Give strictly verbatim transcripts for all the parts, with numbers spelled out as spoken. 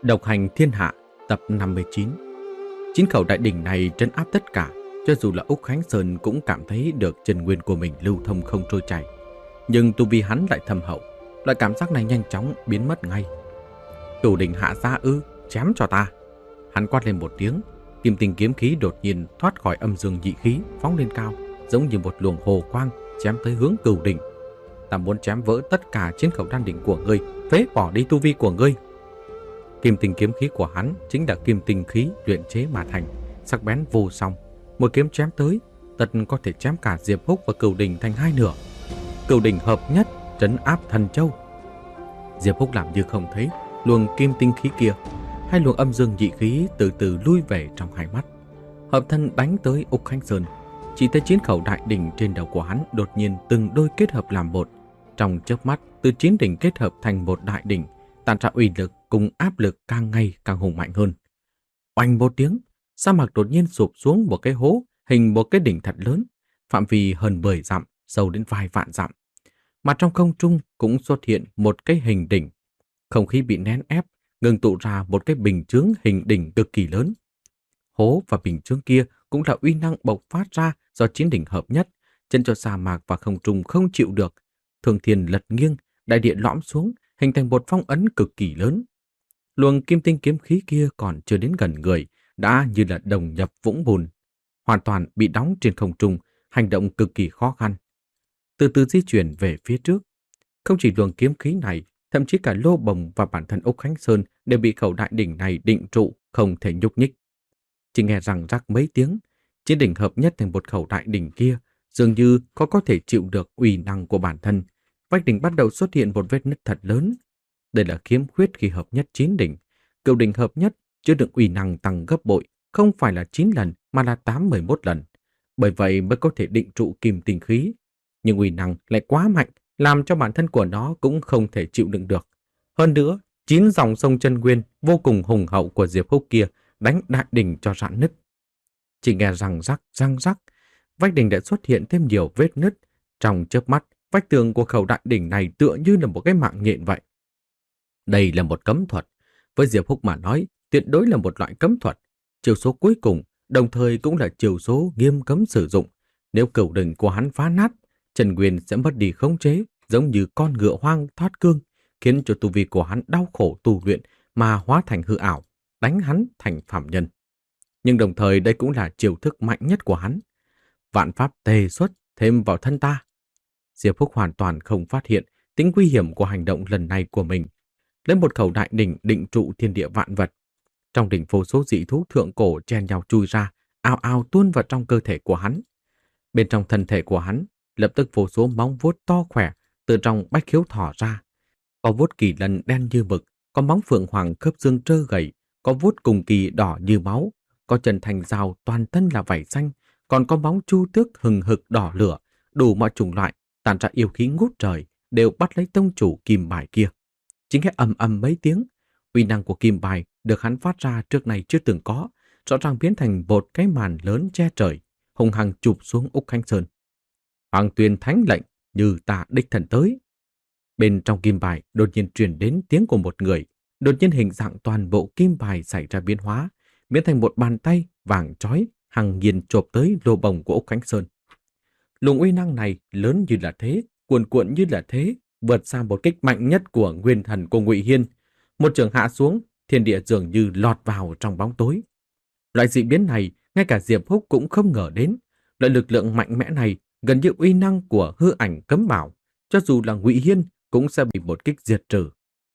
Độc hành thiên hạ tập năm mươi chín. Chín khẩu đại đỉnh này trấn áp tất cả, cho dù là Úc Khánh Sơn cũng cảm thấy được chân nguyên của mình lưu thông không trôi chảy. Nhưng tu vi hắn lại thâm hậu, loại cảm giác này nhanh chóng biến mất ngay. Cửu đỉnh hạ ra ư, chém cho ta. Hắn quát lên một tiếng, kim tinh kiếm khí đột nhiên thoát khỏi âm dương nhị khí, phóng lên cao, giống như một luồng hồ quang chém tới hướng cửu đỉnh. Ta muốn chém vỡ tất cả chín khẩu đan đỉnh của ngươi, phế bỏ đi tu vi của ngươi. Kim tinh kiếm khí của hắn chính là kim tinh khí luyện chế mà thành, sắc bén vô song. Một kiếm chém tới, tất có thể chém cả Diệp Húc và Cửu Đỉnh thành hai nửa. Cửu Đỉnh hợp nhất, trấn áp Thần Châu. Diệp Húc làm như không thấy luồng kim tinh khí kia, hai luồng âm dương nhị khí từ từ lui về trong hai mắt. Hợp thân đánh tới Úc Khánh Sơn, chỉ thấy chín khẩu đại đỉnh trên đầu của hắn đột nhiên từng đôi kết hợp làm một. Trong chớp mắt, từ chín đỉnh kết hợp thành một đại đỉnh, tản ra uy lực cùng áp lực càng ngày càng hùng mạnh hơn. Oanh một tiếng, sa mạc đột nhiên sụp xuống một cái hố hình một cái đỉnh thật lớn, phạm vi hơn mười dặm, sâu đến vài vạn dặm. Mà trong không trung cũng xuất hiện một cái hình đỉnh. Không khí bị nén ép, ngừng tụ ra một cái bình chướng hình đỉnh cực kỳ lớn. Hố và bình chướng kia cũng là uy năng bộc phát ra do chín đỉnh hợp nhất, chân cho sa mạc và không trung không chịu được. Thường thiên lật nghiêng, đại địa lõm xuống, hình thành một phong ấn cực kỳ lớn. Luồng kim tinh kiếm khí kia còn chưa đến gần người, đã như là đồng nhập vũng bùn, hoàn toàn bị đóng trên không trung, hành động cực kỳ khó khăn. Từ từ di chuyển về phía trước, không chỉ luồng kiếm khí này, thậm chí cả Lô Bồng và bản thân Úc Khánh Sơn đều bị khẩu đại đỉnh này định trụ, không thể nhúc nhích. Chỉ nghe rằng rắc mấy tiếng, chín đỉnh hợp nhất thành một khẩu đại đỉnh kia, dường như có có thể chịu được uy năng của bản thân. Vách đỉnh bắt đầu xuất hiện một vết nứt thật lớn. Đây là khiếm khuyết khi hợp nhất chín đỉnh. Cửu đỉnh hợp nhất chứa đựng uy năng tăng gấp bội, không phải là chín lần mà là tám mười mốt lần. Bởi vậy mới có thể định trụ kim tinh khí. Nhưng uy năng lại quá mạnh, làm cho bản thân của nó cũng không thể chịu đựng được. Hơn nữa, chín dòng sông chân nguyên vô cùng hùng hậu của Diệp Húc kia đánh đại đỉnh cho rạn nứt. Chỉ nghe răng rắc răng rắc, vách đỉnh đã xuất hiện thêm nhiều vết nứt. Trong chớp mắt, vách tường của khẩu đại đỉnh này tựa như là một cái mạng nhện vậy. Đây là một cấm thuật. Với Diệp Húc mà nói, tuyệt đối là một loại cấm thuật. Chiêu số cuối cùng, đồng thời cũng là chiêu số nghiêm cấm sử dụng. Nếu cửu đỉnh của hắn phá nát, chân nguyên sẽ mất đi khống chế, giống như con ngựa hoang thoát cương, khiến cho tu vi của hắn đau khổ tu luyện mà hóa thành hư ảo, đánh hắn thành phàm nhân. Nhưng đồng thời đây cũng là chiêu thức mạnh nhất của hắn. Vạn pháp tề xuất thêm vào thân ta. Diệp Húc hoàn toàn không phát hiện tính nguy hiểm của hành động lần này của mình. Lấy một khẩu đại đỉnh định trụ thiên địa vạn vật. Trong đỉnh vô số dị thú thượng cổ chen nhau chui ra, ào ào tuôn vào trong cơ thể của hắn. Bên trong thân thể của hắn, lập tức vô số móng vuốt to khỏe từ trong bách khiếu thỏ ra. Có vuốt kỳ lân đen như mực, có móng phượng hoàng khớp xương trơ gầy, có vuốt cùng kỳ đỏ như máu, có chân thành dao toàn thân là vảy xanh, còn có móng chu tước hừng hực đỏ lửa, đủ mọi chủng loại, tản ra yêu khí ngút trời, đều bắt lấy tông chủ kim bài kia. Chính nghe ầm ầm mấy tiếng, uy năng của kim bài được hắn phát ra trước này chưa từng có, rõ ràng biến thành một cái màn lớn che trời, hùng hăng chụp xuống Úc Khánh Sơn. Hoàng tuyên thánh lệnh, như ta đích thần tới. Bên trong kim bài đột nhiên truyền đến tiếng của một người, đột nhiên hình dạng toàn bộ kim bài xảy ra biến hóa, biến thành một bàn tay vàng chói hằng nhiên chộp tới Lô Bồng của Úc Khánh Sơn. Luồng uy năng này lớn như là thế, cuồn cuộn như là thế, vượt xa một kích mạnh nhất của nguyên thần của Ngụy Hiên. Một trường hạ xuống, thiên địa dường như lọt vào trong bóng tối. Loại dị biến này, ngay cả Diệp Húc cũng không ngờ đến. Loại lực lượng mạnh mẽ này gần như uy năng của hư ảnh cấm bảo, cho dù là Ngụy Hiên cũng sẽ bị một kích diệt trừ.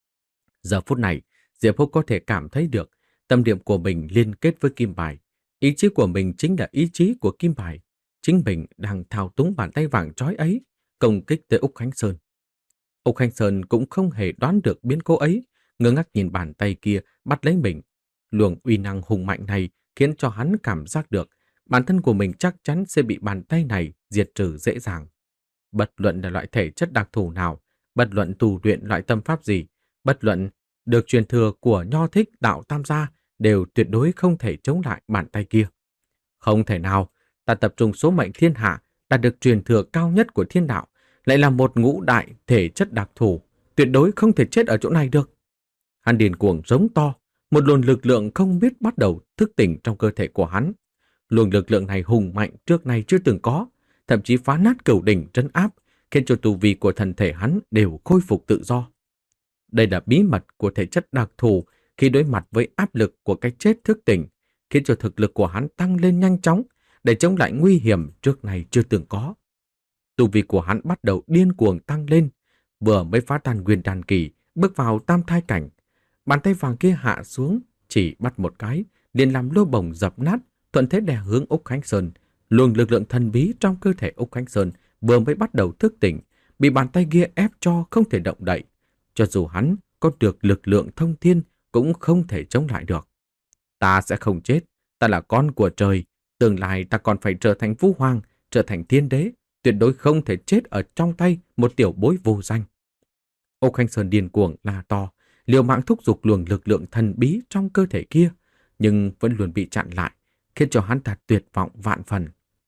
Giờ phút này, Diệp Húc có thể cảm thấy được tâm điểm của mình liên kết với kim bài. Ý chí của mình chính là ý chí của kim bài. Chính mình đang thao túng bàn tay vàng chói ấy, công kích tới Úc Khánh Sơn. Úc Khánh Sơn cũng không hề đoán được biến cố ấy, ngơ ngác nhìn bàn tay kia bắt lấy mình. Luồng uy năng hùng mạnh này khiến cho hắn cảm giác được bản thân của mình chắc chắn sẽ bị bàn tay này diệt trừ dễ dàng. Bất luận là loại thể chất đặc thù nào, bất luận tu luyện loại tâm pháp gì, bất luận được truyền thừa của Nho Thích đạo Tam gia, đều tuyệt đối không thể chống lại bàn tay kia. Không thể nào, ta tập trung số mệnh thiên hạ, đạt được truyền thừa cao nhất của thiên đạo, lại là một ngũ đại thể chất đặc thù, tuyệt đối không thể chết ở chỗ này được. Hắn điên cuồng giống to, Một luồng lực lượng không biết bắt đầu thức tỉnh trong cơ thể của hắn. Luồng lực lượng này hùng mạnh trước nay chưa từng có, thậm chí phá nát cửu đỉnh trấn áp, khiến cho tu vi của thân thể hắn đều khôi phục tự do. Đây là bí mật của thể chất đặc thù khi đối mặt với áp lực của cái chết thức tỉnh, khiến cho thực lực của hắn tăng lên nhanh chóng để chống lại nguy hiểm trước nay chưa từng có. Tu vi của hắn bắt đầu điên cuồng tăng lên, vừa mới phá tan nguyên đan kỳ, bước vào tam thai cảnh. Bàn tay vàng kia hạ xuống, chỉ bắt một cái, liền làm lô bồng dập nát, thuận thế đè hướng Úc Khánh Sơn. Luồng lực lượng thần bí trong cơ thể Úc Khánh Sơn vừa mới bắt đầu thức tỉnh, bị bàn tay kia ép cho không thể động đậy. Cho dù hắn có được lực lượng thông thiên, cũng không thể chống lại được. Ta sẽ không chết, ta là con của trời, tương lai ta còn phải trở thành vũ hoàng, trở thành thiên đế, tuyệt đối không thể chết ở trong tay một tiểu bối vô danh. Úc Khánh Sơn điên cuồng la to, liều mạng thúc giục luồng lực lượng thần bí trong cơ thể kia, nhưng vẫn luôn bị chặn lại, khiến cho hắn ta tuyệt vọng vạn phần.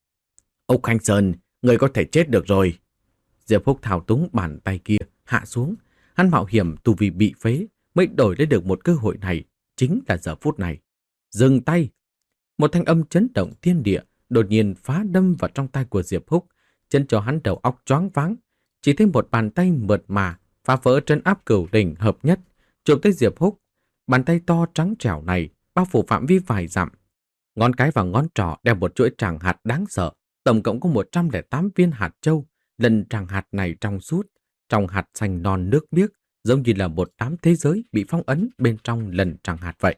Úc Khánh Sơn, người có thể chết được rồi. Diệp Húc thao túng bàn tay kia hạ xuống, hắn mạo hiểm tu vi bị phế mới đổi lấy được một cơ hội này, chính là giờ phút này. Dừng tay! Một thanh âm chấn động thiên địa đột nhiên phá đâm vào trong tay của Diệp Húc, chân cho hắn đầu óc choáng váng. Chỉ thấy một bàn tay mượt mà phá vỡ trấn áp cửu đỉnh hợp nhất, chụp tới Diệp Húc. Bàn tay to trắng trẻo này bao phủ phạm vi vài dặm. Ngón cái và ngón trỏ đeo một chuỗi tràng hạt đáng sợ, tổng cộng có một trăm lẻ tám viên hạt châu. Lần tràng hạt này trong suốt, trong hạt xanh non nước biếc, giống như là một đám thế giới bị phong ấn bên trong lần tràng hạt vậy.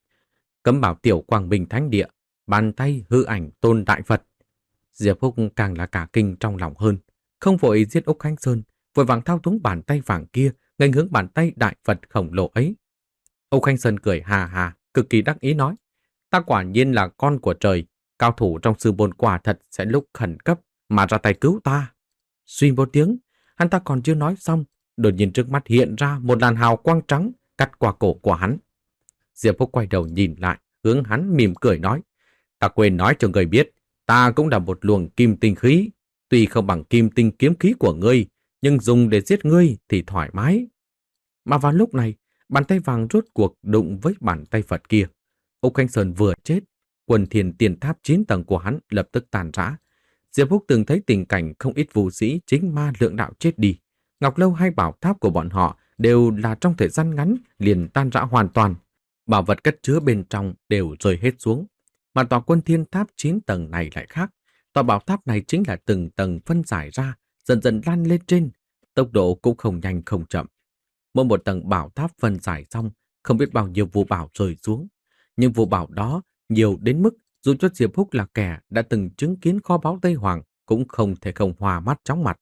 Cấm bảo tiểu quang minh thánh địa, bàn tay hư ảnh tôn đại Phật. Diệp Húc càng là cả kinh trong lòng hơn, không vội giết Úc Khánh Sơn, vội vàng thao túng bàn tay vàng kia, nghênh hướng bàn tay đại Phật khổng lồ ấy. Úc Khánh Sơn cười hà hà, cực kỳ đắc ý nói: ta quả nhiên là con của trời, cao thủ trong sư môn quả thật sẽ lúc khẩn cấp mà ra tay cứu ta. Suy một tiếng, hắn ta còn chưa nói xong, đột nhiên trước mắt hiện ra một làn hào quang trắng cắt qua cổ của hắn. Diệp Húc quay đầu nhìn lại, hướng hắn mỉm cười nói: ta quên nói cho người biết, ta cũng là một luồng kim tinh khí, tuy không bằng kim tinh kiếm khí của ngươi, nhưng dùng để giết ngươi thì thoải mái. Mà vào lúc này, bàn tay vàng rốt cuộc đụng với bàn tay Phật kia. Úc Khánh Sơn vừa chết, quần thiền tiền tháp chín tầng của hắn lập tức tàn rã. Diệp Húc từng thấy tình cảnh không ít vũ sĩ chính ma lượng đạo chết đi. Ngọc Lâu hay bảo tháp của bọn họ đều là trong thời gian ngắn liền tan rã hoàn toàn. Bảo vật cất chứa bên trong đều rơi hết xuống. Mà tòa quân thiên tháp chín tầng này lại khác. Tòa bảo tháp này chính là từng tầng phân giải ra, dần dần lan lên trên. Tốc độ cũng không nhanh không chậm. Mỗi một tầng bảo tháp phân giải xong, không biết bao nhiêu vũ bảo rơi xuống. Nhưng vũ bảo đó nhiều đến mức dù cho Diệp Húc là kẻ đã từng chứng kiến kho báu Tây Hoàng cũng không thể không hòa mắt chóng mặt.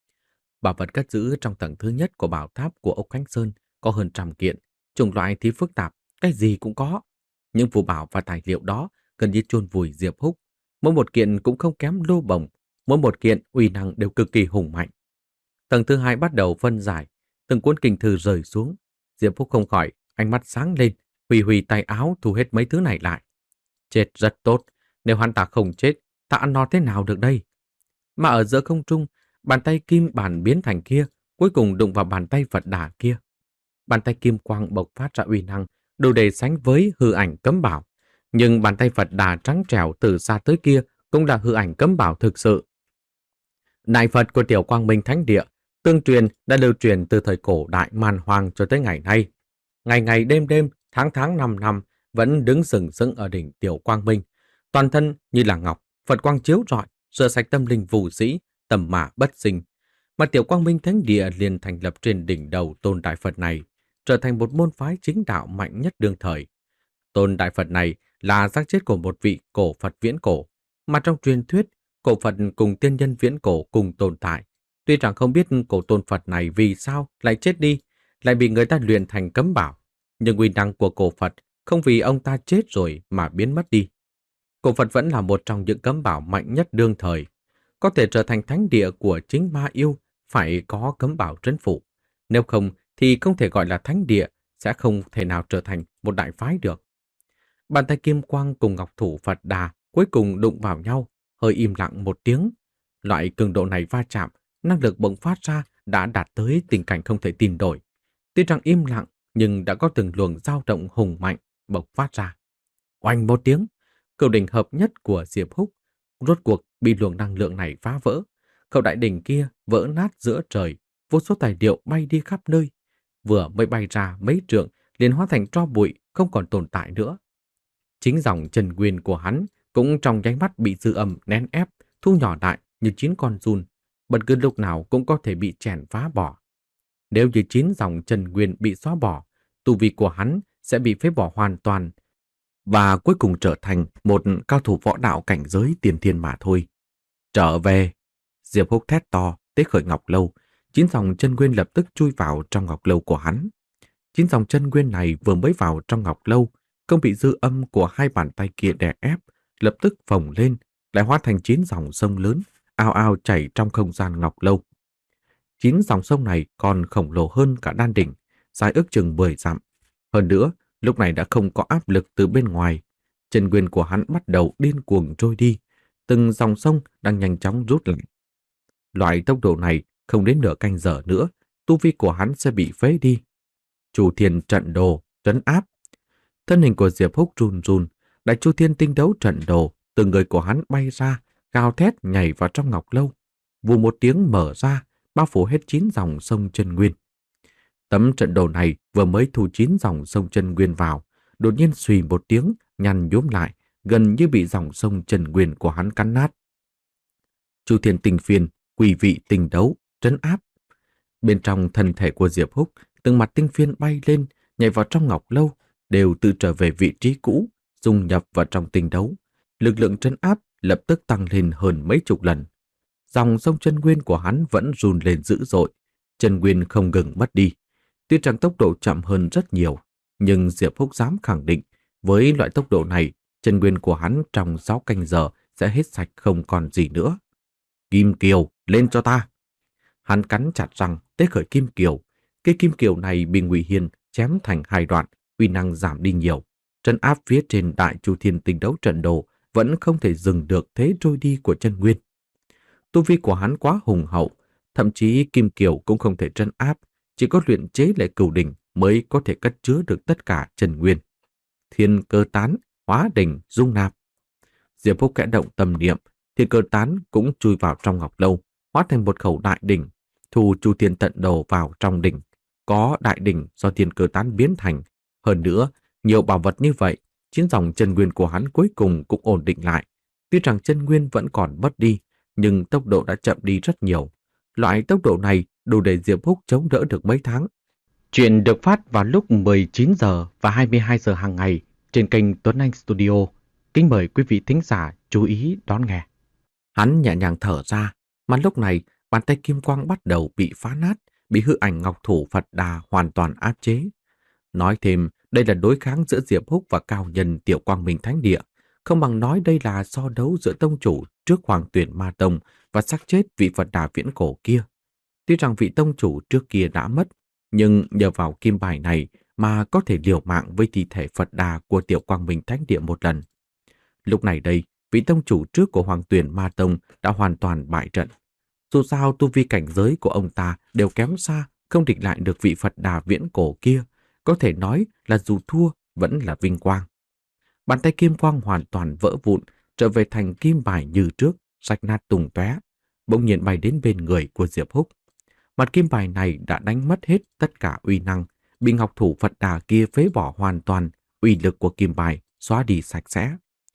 Bảo vật cất giữ trong tầng thứ nhất của bảo tháp của Úc Khánh Sơn có hơn trăm kiện, chủng loại thì phức tạp, cái gì cũng có. Những phù bảo và tài liệu đó gần như chôn vùi Diệp Húc. Mỗi một kiện cũng không kém lô bồng, mỗi một kiện uy năng đều cực kỳ hùng mạnh. Tầng thứ hai bắt đầu phân giải, từng cuốn kinh thư rơi xuống. Diệp Húc không khỏi ánh mắt sáng lên, hùy hùy tay áo thu hết mấy thứ này lại. Chết rất tốt, nếu hắn ta không chết, ta ăn no thế nào được đây? Mà ở giữa không trung, bàn tay kim bản biến thành kia, cuối cùng đụng vào bàn tay Phật Đà kia. Bàn tay kim quang bộc phát ra uy năng, đủ để sánh với hư ảnh cấm bảo. Nhưng bàn tay Phật Đà trắng trẻo từ xa tới kia cũng là hư ảnh cấm bảo thực sự. Đại Phật của Tiểu Quang Minh Thánh Địa, tương truyền đã lưu truyền từ thời cổ đại man hoang cho tới ngày nay. Ngày ngày đêm đêm, tháng tháng năm năm, vẫn đứng sừng sững ở đỉnh Tiểu Quang Minh. Toàn thân như là ngọc, Phật quang chiếu rọi, rửa sạch tâm linh vũ sĩ, tầm mã bất sinh. Mà Tiểu Quang Minh Thánh Địa liền thành lập trên đỉnh đầu Tôn Đại Phật này, trở thành một môn phái chính đạo mạnh nhất đương thời. Tôn Đại Phật này là xác chết của một vị cổ Phật viễn cổ, mà trong truyền thuyết, cổ Phật cùng tiên nhân viễn cổ cùng tồn tại. Tuy rằng không biết cổ Tôn Phật này vì sao lại chết đi, lại bị người ta luyện thành cấm bảo, nhưng uy năng của cổ Phật không vì ông ta chết rồi mà biến mất đi. Cổ Phật vẫn là một trong những cấm bảo mạnh nhất đương thời. Có thể trở thành thánh địa của chính ma yêu, phải có cấm bảo trấn phủ. Nếu không thì không thể gọi là thánh địa, sẽ không thể nào trở thành một đại phái được. Bàn tay kim quang cùng ngọc thủ Phật Đà cuối cùng đụng vào nhau, hơi im lặng một tiếng. Loại cường độ này va chạm, năng lực bộc phát ra đã đạt tới tình cảnh không thể tin nổi. Tuy rằng im lặng, nhưng đã có từng luồng dao động hùng mạnh bộc phát ra. Oanh một tiếng, cửu đỉnh hợp nhất của Diệp Húc rốt cuộc bị luồng năng lượng này phá vỡ. Khẩu đại đỉnh kia vỡ nát giữa trời, vô số tài liệu bay đi khắp nơi. Vừa mới bay ra mấy trượng liền hóa thành tro bụi, không còn tồn tại nữa. Chính dòng chân nguyên của hắn cũng trong nháy mắt bị dư âm nén ép, thu nhỏ lại như chín con giun, bất cứ lúc nào cũng có thể bị chèn phá bỏ. Nếu như chín dòng chân nguyên bị xóa bỏ, tu vi của hắn sẽ bị phế bỏ hoàn toàn và cuối cùng trở thành một cao thủ võ đạo cảnh giới tiền thiên mà thôi. Trở về! Diệp Húc thét to, tế khởi ngọc lâu, chín dòng chân nguyên lập tức chui vào trong ngọc lâu của hắn. Chín dòng chân nguyên này vừa mới vào trong ngọc lâu, không bị dư âm của hai bàn tay kia đè ép, lập tức phồng lên, lại hóa thành chín dòng sông lớn, ao ao chảy trong không gian ngọc lâu. Chín dòng sông này còn khổng lồ hơn cả đan đỉnh, dài ước chừng mười dặm. Hơn nữa, lúc này đã không có áp lực từ bên ngoài. Chân nguyên của hắn bắt đầu điên cuồng trôi đi, từng dòng sông đang nhanh chóng rút lại. Loại tốc độ này không đến nửa canh giờ nữa, tu vi của hắn sẽ bị phế đi. Chu Thiên trận đồ, trấn áp. Thân hình của Diệp Húc run run, đại Chu Thiên tinh đấu trận đồ, từng người của hắn bay ra, gào thét nhảy vào trong ngọc lâu. Vù một tiếng mở ra, bao phủ hết chín dòng sông chân nguyên. Tấm trận đồ này vừa mới thu chín dòng sông chân nguyên vào, đột nhiên xùy một tiếng, nhăn nhúm lại, gần như bị dòng sông chân nguyên của hắn cắn nát. Chu Thiên tinh phiên, quỷ vị tinh đấu, trấn áp. Bên trong thân thể của Diệp Húc, từng mặt tinh phiên bay lên, nhảy vào trong ngọc lâu, đều tự trở về vị trí cũ, dung nhập vào trong tinh đấu. Lực lượng trấn áp lập tức tăng lên hơn mấy chục lần. Dòng sông chân nguyên của hắn vẫn run lên dữ dội, chân nguyên không ngừng mất đi. Tuy rằng tốc độ chậm hơn rất nhiều, nhưng Diệp Húc dám khẳng định, với loại tốc độ này, chân nguyên của hắn trong sáu canh giờ sẽ hết sạch không còn gì nữa. Kim Kiều, lên cho ta! Hắn cắn chặt răng, tế khởi Kim Kiều. Cây Kim Kiều này bị Ngụy Hiên chém thành hai đoạn, uy năng giảm đi nhiều. Trấn áp phía trên đại Chu Thiên tinh đấu trận đồ vẫn không thể dừng được thế trôi đi của chân nguyên. Tu vi của hắn quá hùng hậu, thậm chí Kim Kiều cũng không thể trấn áp, chỉ có luyện chế lại cửu đỉnh mới có thể cất chứa được tất cả chân nguyên. Thiên cơ tán, hóa đỉnh, dung nạp. Diệp Húc kẽ động tâm niệm, thiên cơ tán cũng chui vào trong ngọc lâu, hóa thành một khẩu đại đỉnh, thu Chu Thiên tận đồ vào trong đỉnh. Có đại đỉnh do thiên cơ tán biến thành. Hơn nữa, nhiều bảo vật như vậy, chín dòng chân nguyên của hắn cuối cùng cũng ổn định lại. Tuy rằng chân nguyên vẫn còn mất đi, nhưng tốc độ đã chậm đi rất nhiều. Loại tốc độ này đủ để Diệp Húc chống đỡ được mấy tháng. Chuyện được phát vào lúc mười chín giờ và hai mươi hai giờ hàng ngày trên kênh Tuấn Anh Studio. Kính mời quý vị thính giả chú ý đón nghe. Hắn nhẹ nhàng thở ra, mà lúc này bàn tay kim quang bắt đầu bị phá nát, bị hư ảnh ngọc thủ Phật Đà hoàn toàn áp chế. Nói thêm, đây là đối kháng giữa Diệp Húc và cao nhân Tiểu Quang Minh Thánh Địa, không bằng nói đây là so đấu giữa tông chủ trước Hoàng Tuyển Ma Tông và xác chết vị Phật Đà viễn cổ kia. Tuy rằng vị tông chủ trước kia đã mất, nhưng nhờ vào kim bài này mà có thể liều mạng với thi thể Phật Đà của Tiểu Quang Minh Thánh Địa một lần. Lúc này đây, vị tông chủ trước của Hoàng Tuyển Ma Tông đã hoàn toàn bại trận. Dù sao tu vi cảnh giới của ông ta đều kém xa, không địch lại được vị Phật Đà viễn cổ kia, có thể nói là dù thua vẫn là vinh quang. Bàn tay kim quang hoàn toàn vỡ vụn, trở về thành kim bài như trước, rách nát tung tóe, bỗng nhiên bay đến bên người của Diệp Húc. Mặt kim bài này đã đánh mất hết tất cả uy năng, bị ngọc thủ Phật Đà kia phế bỏ hoàn toàn, uy lực của kim bài xóa đi sạch sẽ.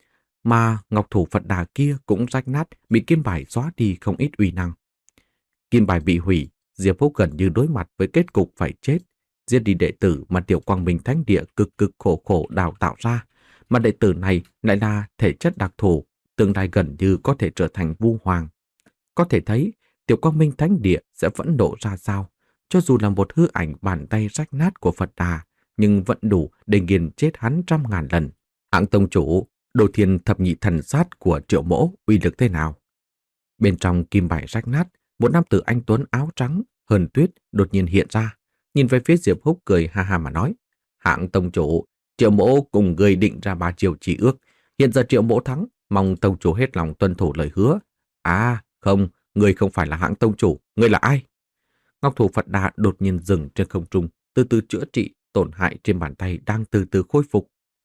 Mà ngọc thủ Phật Đà kia cũng rách nát, bị kim bài xóa đi không ít uy năng. Kim bài bị hủy, Diệp Húc gần như đối mặt với kết cục phải chết, giết đi đệ tử mà Tiểu Quang Minh Thánh Địa cực cực khổ khổ đào tạo ra, mà đệ tử này lại là thể chất đặc thù, tương lai gần như có thể trở thành vu hoàng. Có thể thấy, Tiểu Quang Minh Thánh Địa sẽ vẫn nộ ra sao, cho dù là một hư ảnh bàn tay rách nát của Phật Đà, nhưng vẫn đủ để nghiền chết hắn trăm ngàn lần. Hạng tông chủ, Đồ Thiên thập nhị thần sát của Triệu Mỗ uy lực thế nào? Bên trong kim bài rách nát, một nam tử anh tuấn áo trắng, hờn tuyết đột nhiên hiện ra, nhìn về phía Diệp Húc cười ha ha mà nói: Hạng tông chủ, Triệu Mỗ cùng người định ra ba chiều chỉ ước, hiện giờ Triệu Mỗ thắng, mong tông chủ hết lòng tuân thủ lời hứa. À, không, người không phải là Hạng tông chủ, người là ai? Ngọc thủ Phật Đà đột nhiên dừng trên không trung, từ từ chữa trị tổn hại trên bàn tay đang từ từ khôi phục.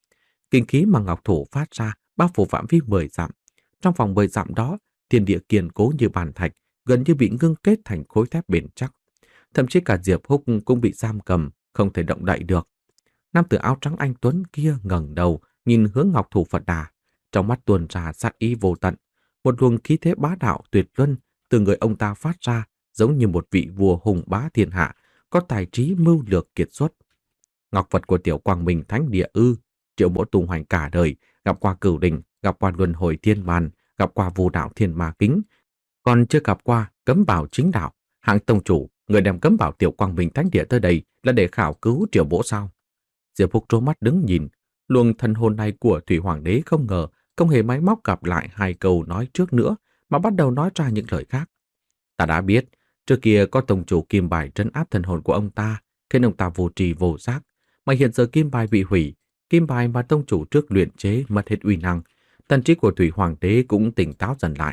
Kinh khí mà ngọc thủ phát ra bao phủ phạm vi mười dặm. Trong vòng mười dặm đó, thiên địa kiên cố như bàn thạch, gần như bị ngưng kết thành khối thép bền chắc. Thậm chí cả Diệp Húc cũng bị giam cầm, không thể động đậy được. Nam tử áo trắng anh tuấn kia ngẩng đầu, nhìn hướng ngọc thủ Phật Đà, trong mắt tuôn ra sát ý vô tận. Một luồng khí thế bá đạo tuyệt luân từ người ông ta phát ra, giống như một vị vua hùng bá thiên hạ, có tài trí mưu lược kiệt xuất. Ngọc Phật của Tiểu Quang Minh Thánh Địa ư? Triệu Mỗ tung hoành cả đời, gặp qua cửu đình, gặp qua luân hồi thiên màn, gặp qua vô đạo thiên ma kính, còn chưa gặp qua cấm bảo chính đạo. Hạng tông chủ, người đem cấm bảo Tiểu Quang Minh Thánh Địa tới đây là để khảo cứu Triệu Mỗ sao? Diệp Húc trố mắt đứng nhìn, luồng thần hồn này của Thủy Hoàng đế không ngờ không hề máy móc gặp lại hai câu nói trước nữa mà bắt đầu nói ra những lời khác. Ta đã biết, trước kia có tông chủ kim bài trấn áp thần hồn của ông ta, khiến ông ta vô trì vô giác, mà hiện giờ kim bài bị hủy, kim bài mà tông chủ trước luyện chế mất hết uy năng, thần trí của Thủy Hoàng đế cũng tỉnh táo dần lại.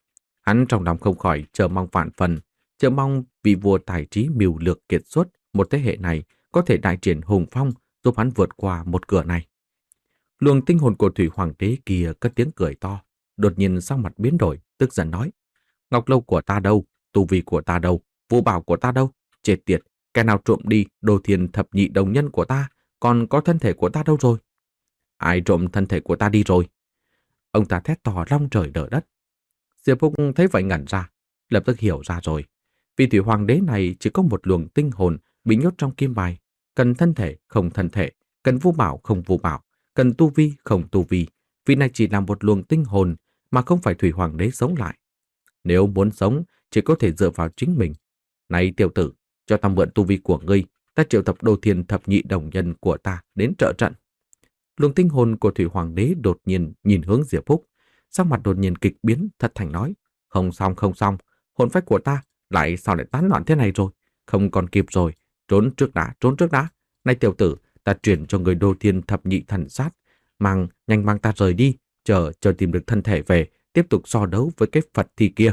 Hắn trong lòng không khỏi chờ mong vạn phần, chờ mong vị vua tài trí mưu lược kiệt xuất một thế hệ này có thể đại triển hùng phong, giúp hắn vượt qua một cửa này. Luồng tinh hồn của Thủy Hoàng đế kia cất tiếng cười to, đột nhiên sắc mặt biến đổi, tức giận nói: Ngọc lâu của ta đâu? Tu vi của ta đâu? Vũ bảo của ta đâu? Chết tiệt, kẻ nào trộm đi đồ thiền thập nhị đồng nhân của ta, còn có thân thể của ta đâu rồi? Ai trộm thân thể của ta đi rồi? Ông ta thét to long trời lở đất. Diệp Húc thấy vậy ngẩn ra, lập tức hiểu ra rồi. Vì Thủy Hoàng đế này chỉ có một luồng tinh hồn bị nhốt trong kim bài, cần thân thể không thân thể, cần vũ bảo không vũ bảo, cần tu vi không tu vi. Vì này chỉ là một luồng tinh hồn mà không phải Thủy Hoàng đế sống lại. Nếu muốn sống, chỉ có thể dựa vào chính mình. Này tiểu tử, cho ta mượn tu vi của ngươi, ta triệu tập đồ thiền thập nhị đồng nhân của ta đến trợ trận. Luồng tinh hồn của Thủy Hoàng đế đột nhiên nhìn hướng Diệp Húc, sắc mặt đột nhiên kịch biến, thật thành nói: Không xong, không xong, hồn phách của ta lại sao lại tán loạn thế này rồi? Không còn kịp rồi, trốn trước đã, trốn trước đã. Này tiểu tử, ta chuyển cho người đồ thiên thập nhị thần sát, mang nhanh mang ta rời đi, chờ chờ tìm được thân thể về, tiếp tục so đấu với cái Phật thi kia.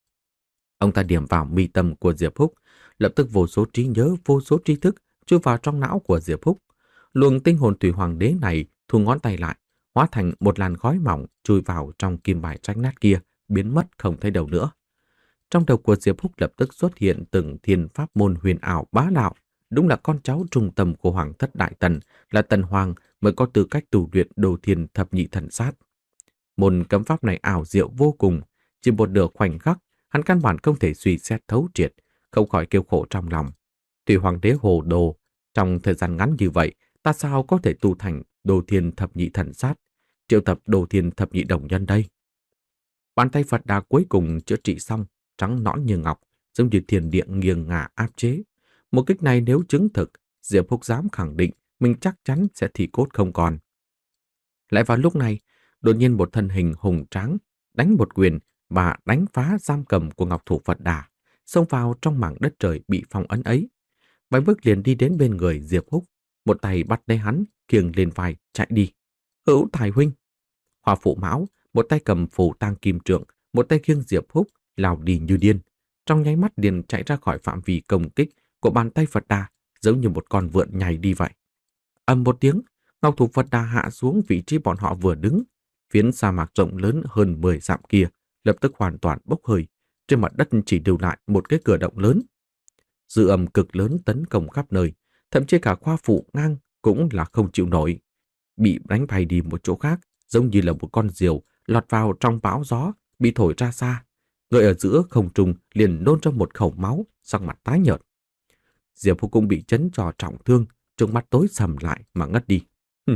Ông ta điểm vào mi tâm của Diệp Húc, lập tức vô số trí nhớ, vô số tri thức chui vào trong não của Diệp Húc. Luồng tinh hồn Thủy Hoàng đế này thu ngón tay lại, hóa thành một làn khói mỏng chui vào trong kim bài rách nát kia, biến mất không thấy đâu nữa. Trong đầu của Diệp Húc lập tức xuất hiện từng thiên pháp môn huyền ảo bá đạo. Đúng là con cháu trung tâm của Hoàng thất Đại Tần, là Tần Hoàng mới có tư cách tu luyện đồ thiên thập nhị thần sát. Môn cấm pháp này ảo diệu vô cùng, chỉ một nửa khoảnh khắc, hắn căn bản không thể suy xét thấu triệt, không khỏi kêu khổ trong lòng. Thủy Hoàng đế hồ đồ, trong thời gian ngắn như vậy, ta sao có thể tu thành đồ thiên thập nhị thần sát, triệu tập đồ thiên thập nhị đồng nhân đây? Bàn tay Phật Đà cuối cùng chữa trị xong, trắng nõn như ngọc, giống như thiền điện nghiêng ngả áp chế. Một kích này nếu chứng thực, Diệp Húc dám khẳng định mình chắc chắn sẽ thị cốt không còn. Lại vào lúc này, đột nhiên một thân hình hùng tráng đánh một quyền và đánh phá giam cầm của ngọc thủ Phật Đà, xông vào trong mảng đất trời bị phong ấn ấy. Vài bước liền đi đến bên người Diệp Húc, một tay bắt lấy hắn, khiêng lên vai chạy đi. Hữu Tài huynh! Hoa Phụ Mão, một tay cầm phù tang kim trượng, một tay khiêng Diệp Húc, lao đi như điên. Trong nháy mắt liền chạy ra khỏi phạm vi công kích của bàn tay Phật Đà, giống như một con vượn nhảy đi vậy. Ầm một tiếng, ngọc thủ Phật Đà hạ xuống vị trí bọn họ vừa đứng. Phiến sa mạc rộng lớn hơn mười dặm kia lập tức hoàn toàn bốc hơi, trên mặt đất chỉ lưu lại một cái cửa động lớn. Dư âm cực lớn tấn công khắp nơi, thậm chí cả Khoa Phụ Ngang cũng là không chịu nổi, bị đánh bay đi một chỗ khác, giống như là một con diều lọt vào trong bão gió, bị thổi ra xa. Người ở giữa không trung liền nôn ra một khẩu máu, sắc mặt tái nhợt. Diệp Húc cũng bị chấn cho trọng thương, trừng mắt tối sầm lại mà ngất đi.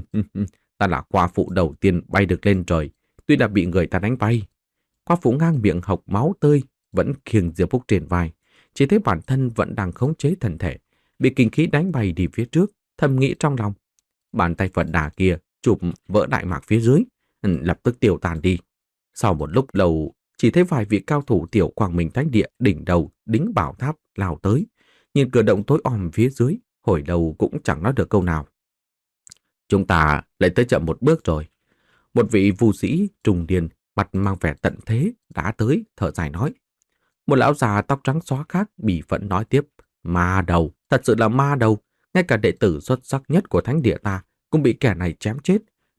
Ta là Khoa Phụ đầu tiên bay được lên trời, tuy đã bị người ta đánh bay. Khoa Phụ Ngang miệng hộc máu tươi, vẫn khiêng Diệp Húc trên vai, chỉ thấy bản thân vẫn đang khống chế thân thể, bị kinh khí đánh bay đi phía trước, thầm nghĩ trong lòng. Bàn tay Phật Đà kia chụp vỡ đại mạc phía dưới, lập tức tiêu tan đi. Sau một lúc lâu, chỉ thấy vài vị cao thủ Tiểu Quang Minh Thánh Địa đỉnh đầu đính bảo tháp lao tới, nhìn cửa động tối om phía dưới, hồi đầu cũng chẳng nói được câu nào. Chúng ta lại tới chậm một bước rồi. Một vị vu sĩ trùng điền, mặt mang vẻ tận thế đã tới, thở dài nói. Một lão già tóc trắng xóa khác bỉ phẫn nói tiếp. Ma đầu, thật sự là ma đầu. Ngay cả đệ tử xuất sắc nhất của thánh địa ta cũng bị kẻ này chém chết.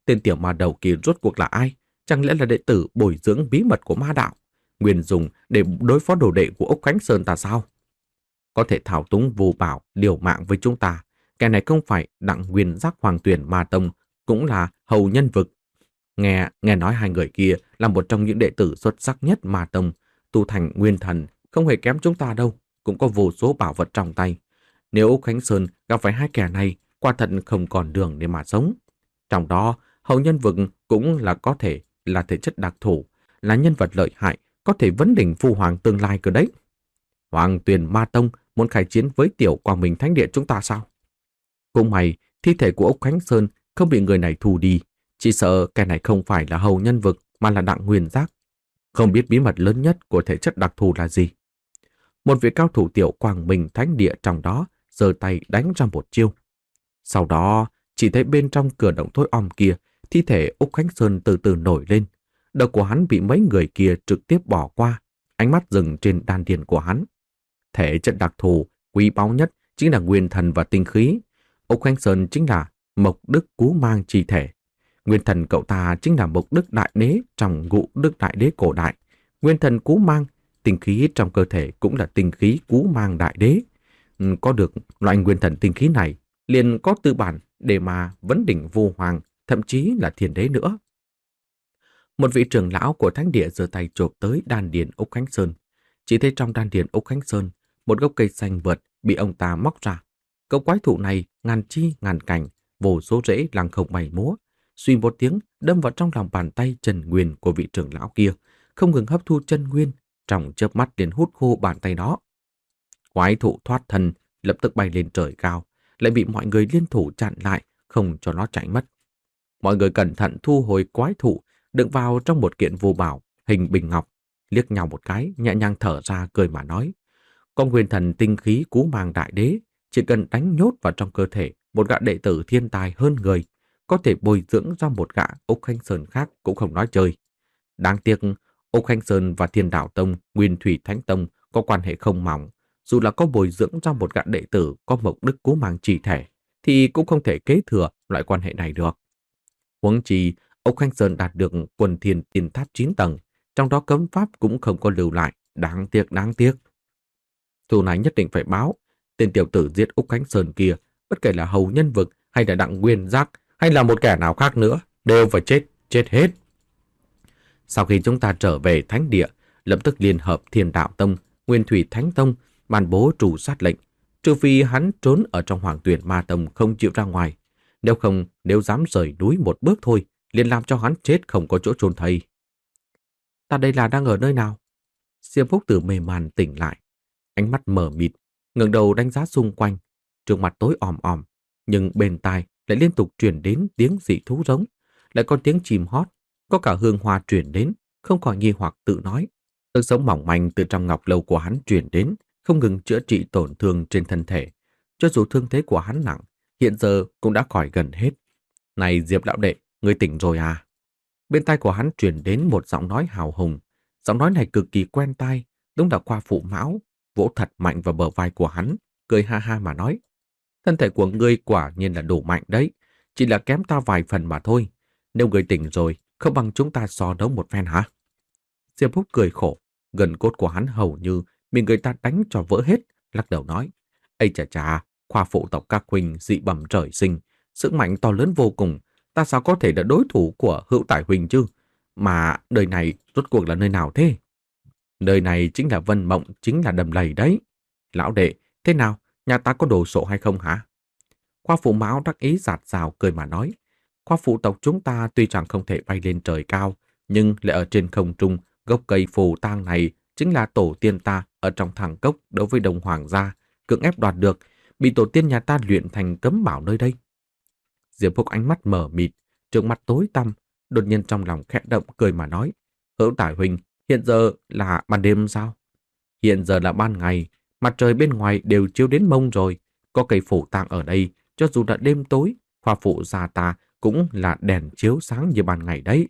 tên tiểu ma đầu kia rốt cuộc là ai? Chẳng lẽ là đệ tử bồi dưỡng bí mật của ma đạo, nguyên dùng để đối phó đồ đệ của Úc Khánh Sơn ta sao? Có thể thao túng vô bảo liều mạng với chúng ta. Kẻ này không phải Đặng Nguyên Giác Hoàng Tuyển Ma Tông, cũng là hầu nhân vực. Nghe nghe nói hai người kia là một trong những đệ tử xuất sắc nhất Ma Tông, tu thành nguyên thần, không hề kém chúng ta đâu, cũng có vô số bảo vật trong tay. Nếu Úc Khánh Sơn gặp phải hai kẻ này, quả thật không còn đường để mà sống. Trong đó, hầu nhân vực cũng là có thể là thể chất đặc thù, là nhân vật lợi hại, có thể vấn đỉnh phu hoàng tương lai cơ đấy. Hoàng Tuyền Ma Tông muốn khai chiến với tiểu Quang Minh Thánh Địa chúng ta sao? Cũng may, thi thể của Úc Khánh Sơn không bị người này thu đi. Chỉ sợ cái này không phải là hầu nhân vực mà là Đặng Nguyên Giác. Không biết bí mật lớn nhất của thể chất đặc thù là gì. Một vị cao thủ tiểu Quang Minh Thánh Địa trong đó giơ tay đánh ra một chiêu. Sau đó, chỉ thấy bên trong cửa động tối om kia, thi thể Úc Khánh Sơn từ từ nổi lên. Đầu của hắn bị mấy người kia trực tiếp bỏ qua, ánh mắt dừng trên đan điền của hắn. Thể chất đặc thù, quý báu nhất chính là nguyên thần và tinh khí. Úc Khánh Sơn chính là Mộc Đức Cú Mang chi thể. Nguyên thần cậu ta chính là Mộc Đức Đại Đế trong Ngũ Đức Đại Đế cổ đại. Nguyên thần Cú Mang, tinh khí trong cơ thể cũng là tinh khí Cú Mang Đại Đế. Có được loại nguyên thần tinh khí này, liền có tư bản để mà vấn đỉnh vô hoàng, thậm chí là thiên đế nữa. Một vị trưởng lão của thánh địa giơ tay chộp tới đan điền Úc Khánh Sơn. Chỉ thấy trong đan điền Úc Khánh Sơn, một gốc cây xanh vượt bị ông ta móc ra. Cậu quái thụ này ngàn chi ngàn cành, vô số rễ lăng không bay múa. Suy một tiếng đâm vào trong lòng bàn tay chân nguyên của vị trưởng lão kia, không ngừng hấp thu chân nguyên, trong chớp mắt liền hút khô bàn tay đó. Quái thụ thoát thân, lập tức bay lên trời cao, lại bị mọi người liên thủ chặn lại, không cho nó chạy mất. Mọi người cẩn thận thu hồi quái thụ, đựng vào trong một kiện vô bảo, hình bình ngọc, liếc nhau một cái, nhẹ nhàng thở ra cười mà nói. Con nguyên thần tinh khí Cú Mang Đại Đế, chỉ cần đánh nhốt vào trong cơ thể một gã đệ tử thiên tài hơn người, có thể bồi dưỡng ra một gã Úc Khánh Sơn khác cũng không nói chơi. Đáng tiếc, Úc Khánh Sơn và Thiên Đạo Tông, Nguyên Thủy Thánh Tông có quan hệ không mỏng. Dù là có bồi dưỡng ra một gã đệ tử có Mộc Đức Cú Mang chỉ thể, thì cũng không thể kế thừa loại quan hệ này được. Huống chi, Úc Khánh Sơn đạt được Quần Thiên Tiên Tháp chín tầng, trong đó cấm pháp cũng không có lưu lại, đáng tiếc đáng tiếc. Thù này nhất định phải báo, tên tiểu tử giết Úc Khánh Sơn kia, bất kể là hầu nhân vực hay là Đặng Nguyên Giác hay là một kẻ nào khác nữa, đều phải chết, chết hết. Sau khi chúng ta trở về thánh địa, lập tức liên hợp Thiên Đạo Tông, Nguyên Thủy Thánh Tông, ban bố trù sát lệnh, trừ phi hắn trốn ở trong Hoàng Tuyển Ma Tông không chịu ra ngoài. Nếu không, nếu dám rời núi một bước thôi, liền làm cho hắn chết không có chỗ chôn thây. Ta đây là đang ở nơi nào? Diệp Phúc từ mê man tỉnh lại, ánh mắt mờ mịt, ngẩng đầu đánh giá xung quanh, trước mặt tối òm òm, nhưng bên tai lại liên tục truyền đến tiếng dị thú giống, lại có tiếng chim hót, có cả hương hoa truyền đến, không khỏi nghi hoặc tự nói. Sức sống mỏng manh từ trong ngọc lâu của hắn truyền đến, không ngừng chữa trị tổn thương trên thân thể. Cho dù thương thế của hắn nặng, hiện giờ cũng đã khỏi gần hết. Này Diệp lão đệ, ngươi tỉnh rồi à? Bên tai của hắn truyền đến một giọng nói hào hùng. Giọng nói này cực kỳ quen tai, đúng là Khoa Phụ Mão, vỗ thật mạnh vào bờ vai của hắn, cười ha ha mà nói. Thân thể của ngươi quả nhiên là đủ mạnh đấy, chỉ là kém ta vài phần mà thôi. Nếu ngươi tỉnh rồi, không bằng chúng ta so đấu một phen hả? Diệp Phúc cười khổ, gần cốt của hắn hầu như bị người ta đánh cho vỡ hết, lắc đầu nói. Ây chà chà, Khoa Phụ tộc các huynh dị bẩm trời sinh, sức mạnh to lớn vô cùng, ta sao có thể là đối thủ của Hữu Tài huynh chứ? Mà đời này rốt cuộc là nơi nào thế? Nơi này chính là Vân Mộng, chính là Đầm Lầy đấy. Lão đệ, thế nào, nhà ta có đồ sộ hay không hả? Khoa Phụ Mão đắc ý giạt rào cười mà nói. Khoa phụ tộc chúng ta tuy chẳng không thể bay lên trời cao, nhưng lại ở trên không trung, gốc cây phù tang này chính là tổ tiên ta ở trong thẳng cốc đối với đồng hoàng gia, cưỡng ép đoạt được, bị tổ tiên nhà ta luyện thành cấm bảo nơi đây. Diệp Phúc ánh mắt mở mịt, trước mặt tối tăm, đột nhiên trong lòng khẽ động cười mà nói. Hữu Tài huynh, hiện giờ là ban đêm sao? Hiện giờ là ban ngày, mặt trời bên ngoài đều chiếu đến mông rồi, có cây phù tang ở đây, cho dù là đêm tối, Khoa phụ gia ta cũng là đèn chiếu sáng như ban ngày đấy.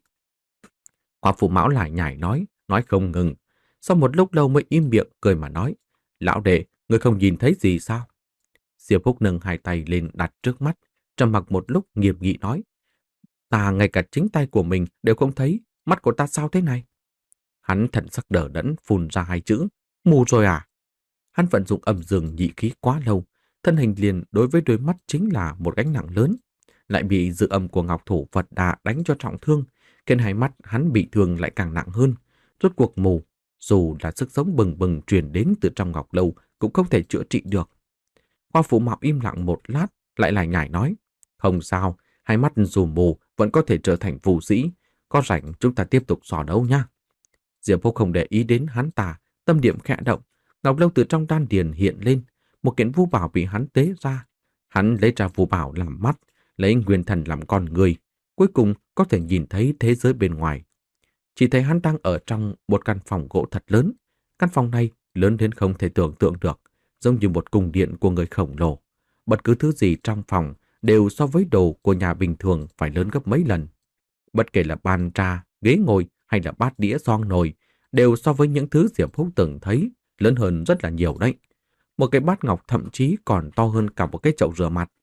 Khoa Phụ Mão lại nhảy nói, nói không ngừng. Sau một lúc lâu mới im miệng cười mà nói. Lão đệ, ngươi không nhìn thấy gì sao? Diệp Phúc nâng hai tay lên đặt trước mắt, trầm mặc một lúc nghiêm nghị nói. Ta ngay cả chính tay của mình đều không thấy, mắt của ta sao thế này? Hắn thần sắc đờ đẫn phun ra hai chữ, mù rồi à? Hắn vận dụng âm dương nhị khí quá lâu, thân hình liền đối với đôi mắt chính là một gánh nặng lớn, lại bị dư âm của ngọc thủ Phật Đà đánh cho trọng thương, khiến hai mắt hắn bị thương lại càng nặng hơn, rốt cuộc mù, dù là sức sống bừng bừng truyền đến từ trong ngọc lâu cũng không thể chữa trị được. Hoa Phụ Mạo im lặng một lát, lại lại nhải nói, không sao, hai mắt dù mù vẫn có thể trở thành phù sĩ, có rảnh chúng ta tiếp tục dò đấu nha. Diệp Phúc không để ý đến hắn ta, tâm niệm khẽ động, ngọc lâu từ trong đan điền hiện lên, một kiện vu bảo bị hắn tế ra. Hắn lấy ra vu bảo làm mắt, lấy nguyên thần làm con người, cuối cùng có thể nhìn thấy thế giới bên ngoài. Chỉ thấy hắn đang ở trong một căn phòng gỗ thật lớn. Căn phòng này lớn đến không thể tưởng tượng được, giống như một cung điện của người khổng lồ. Bất cứ thứ gì trong phòng đều so với đồ của nhà bình thường phải lớn gấp mấy lần. Bất kể là bàn trà, ghế ngồi hay là bát đĩa son nồi, đều so với những thứ Diệp Húc từng thấy lớn hơn rất là nhiều đấy. Một cái bát ngọc thậm chí còn to hơn cả một cái chậu rửa mặt.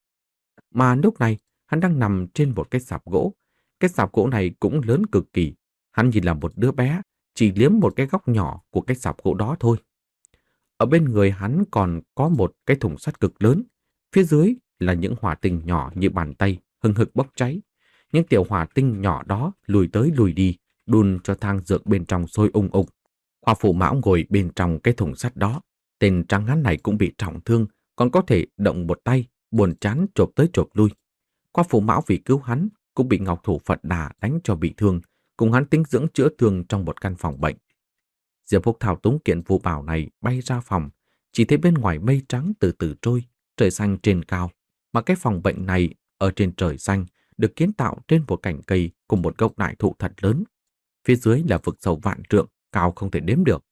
Mà lúc này, hắn đang nằm trên một cái sạp gỗ. Cái sạp gỗ này cũng lớn cực kỳ. Hắn nhìn là một đứa bé, chỉ liếm một cái góc nhỏ của cái sạp gỗ đó thôi. Ở bên người hắn còn có một cái thùng sắt cực lớn. Phía dưới là những hỏa tinh nhỏ như bàn tay, hừng hực bốc cháy. Những tiểu hỏa tinh nhỏ đó lùi tới lùi đi, đun cho thang dược bên trong sôi ung ục. Hoa Phụ Mão ngồi bên trong cái thùng sắt đó. Tên trắng hán này cũng bị trọng thương, còn có thể động một tay, buồn chán chộp tới chộp lui. Hoa Phụ Mão vì cứu hắn, cũng bị ngọc thủ Phật Đà đánh cho bị thương, cùng hắn tinh dưỡng chữa thương trong một căn phòng bệnh. Diệp Húc thao túng kiện vu bảo này bay ra phòng, chỉ thấy bên ngoài mây trắng từ từ trôi, trời xanh trên cao, mà cái phòng bệnh này ở trên trời xanh được kiến tạo trên một cành cây cùng một gốc đại thụ thật lớn. Phía dưới là vực sâu vạn trượng, cao không thể đếm được.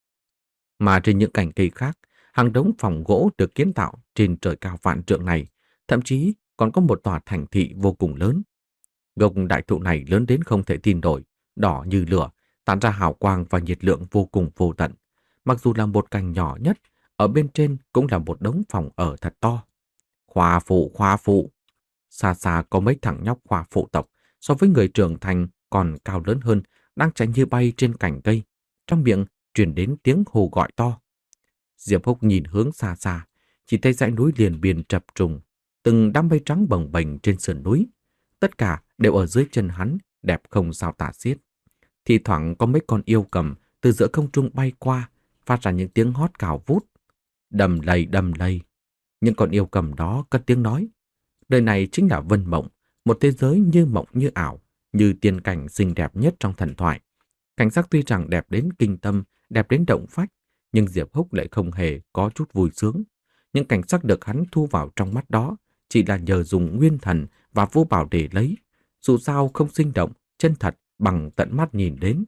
Mà trên những cành cây khác, hàng đống phòng gỗ được kiến tạo trên trời cao vạn trượng này, thậm chí còn có một tòa thành thị vô cùng lớn. Gốc đại thụ này lớn đến không thể tin nổi, đỏ như lửa, tản ra hào quang và nhiệt lượng vô cùng vô tận. Mặc dù là một cành nhỏ nhất, ở bên trên cũng là một đống phòng ở thật to. Khoa phụ, khoa phụ. Xa xa có mấy thằng nhóc khoa phụ tộc, so với người trưởng thành còn cao lớn hơn, đang chạy như bay trên cành cây. Trong miệng truyền đến tiếng hô gọi to. Diệp Húc nhìn hướng xa xa, chỉ thấy dãy núi liền biển chập trùng, từng đám mây trắng bồng bềnh trên sườn núi. Tất cả đều ở dưới chân hắn, đẹp không sao tả xiết. Thì thoảng có mấy con yêu cầm từ giữa không trung bay qua, phát ra những tiếng hót cào vút. Đầm lầy đầm lầy. Những con yêu cầm đó cất tiếng nói. Đời này chính là vân mộng, một thế giới như mộng như ảo, như tiên cảnh xinh đẹp nhất trong thần thoại. Cảnh sắc tuy rằng đẹp đến kinh tâm, đẹp đến động phách, nhưng Diệp Húc lại không hề có chút vui sướng. Những cảnh sắc được hắn thu vào trong mắt đó chỉ là nhờ dùng nguyên thần và vô bảo để lấy. Dù sao không sinh động, chân thật bằng tận mắt nhìn đến.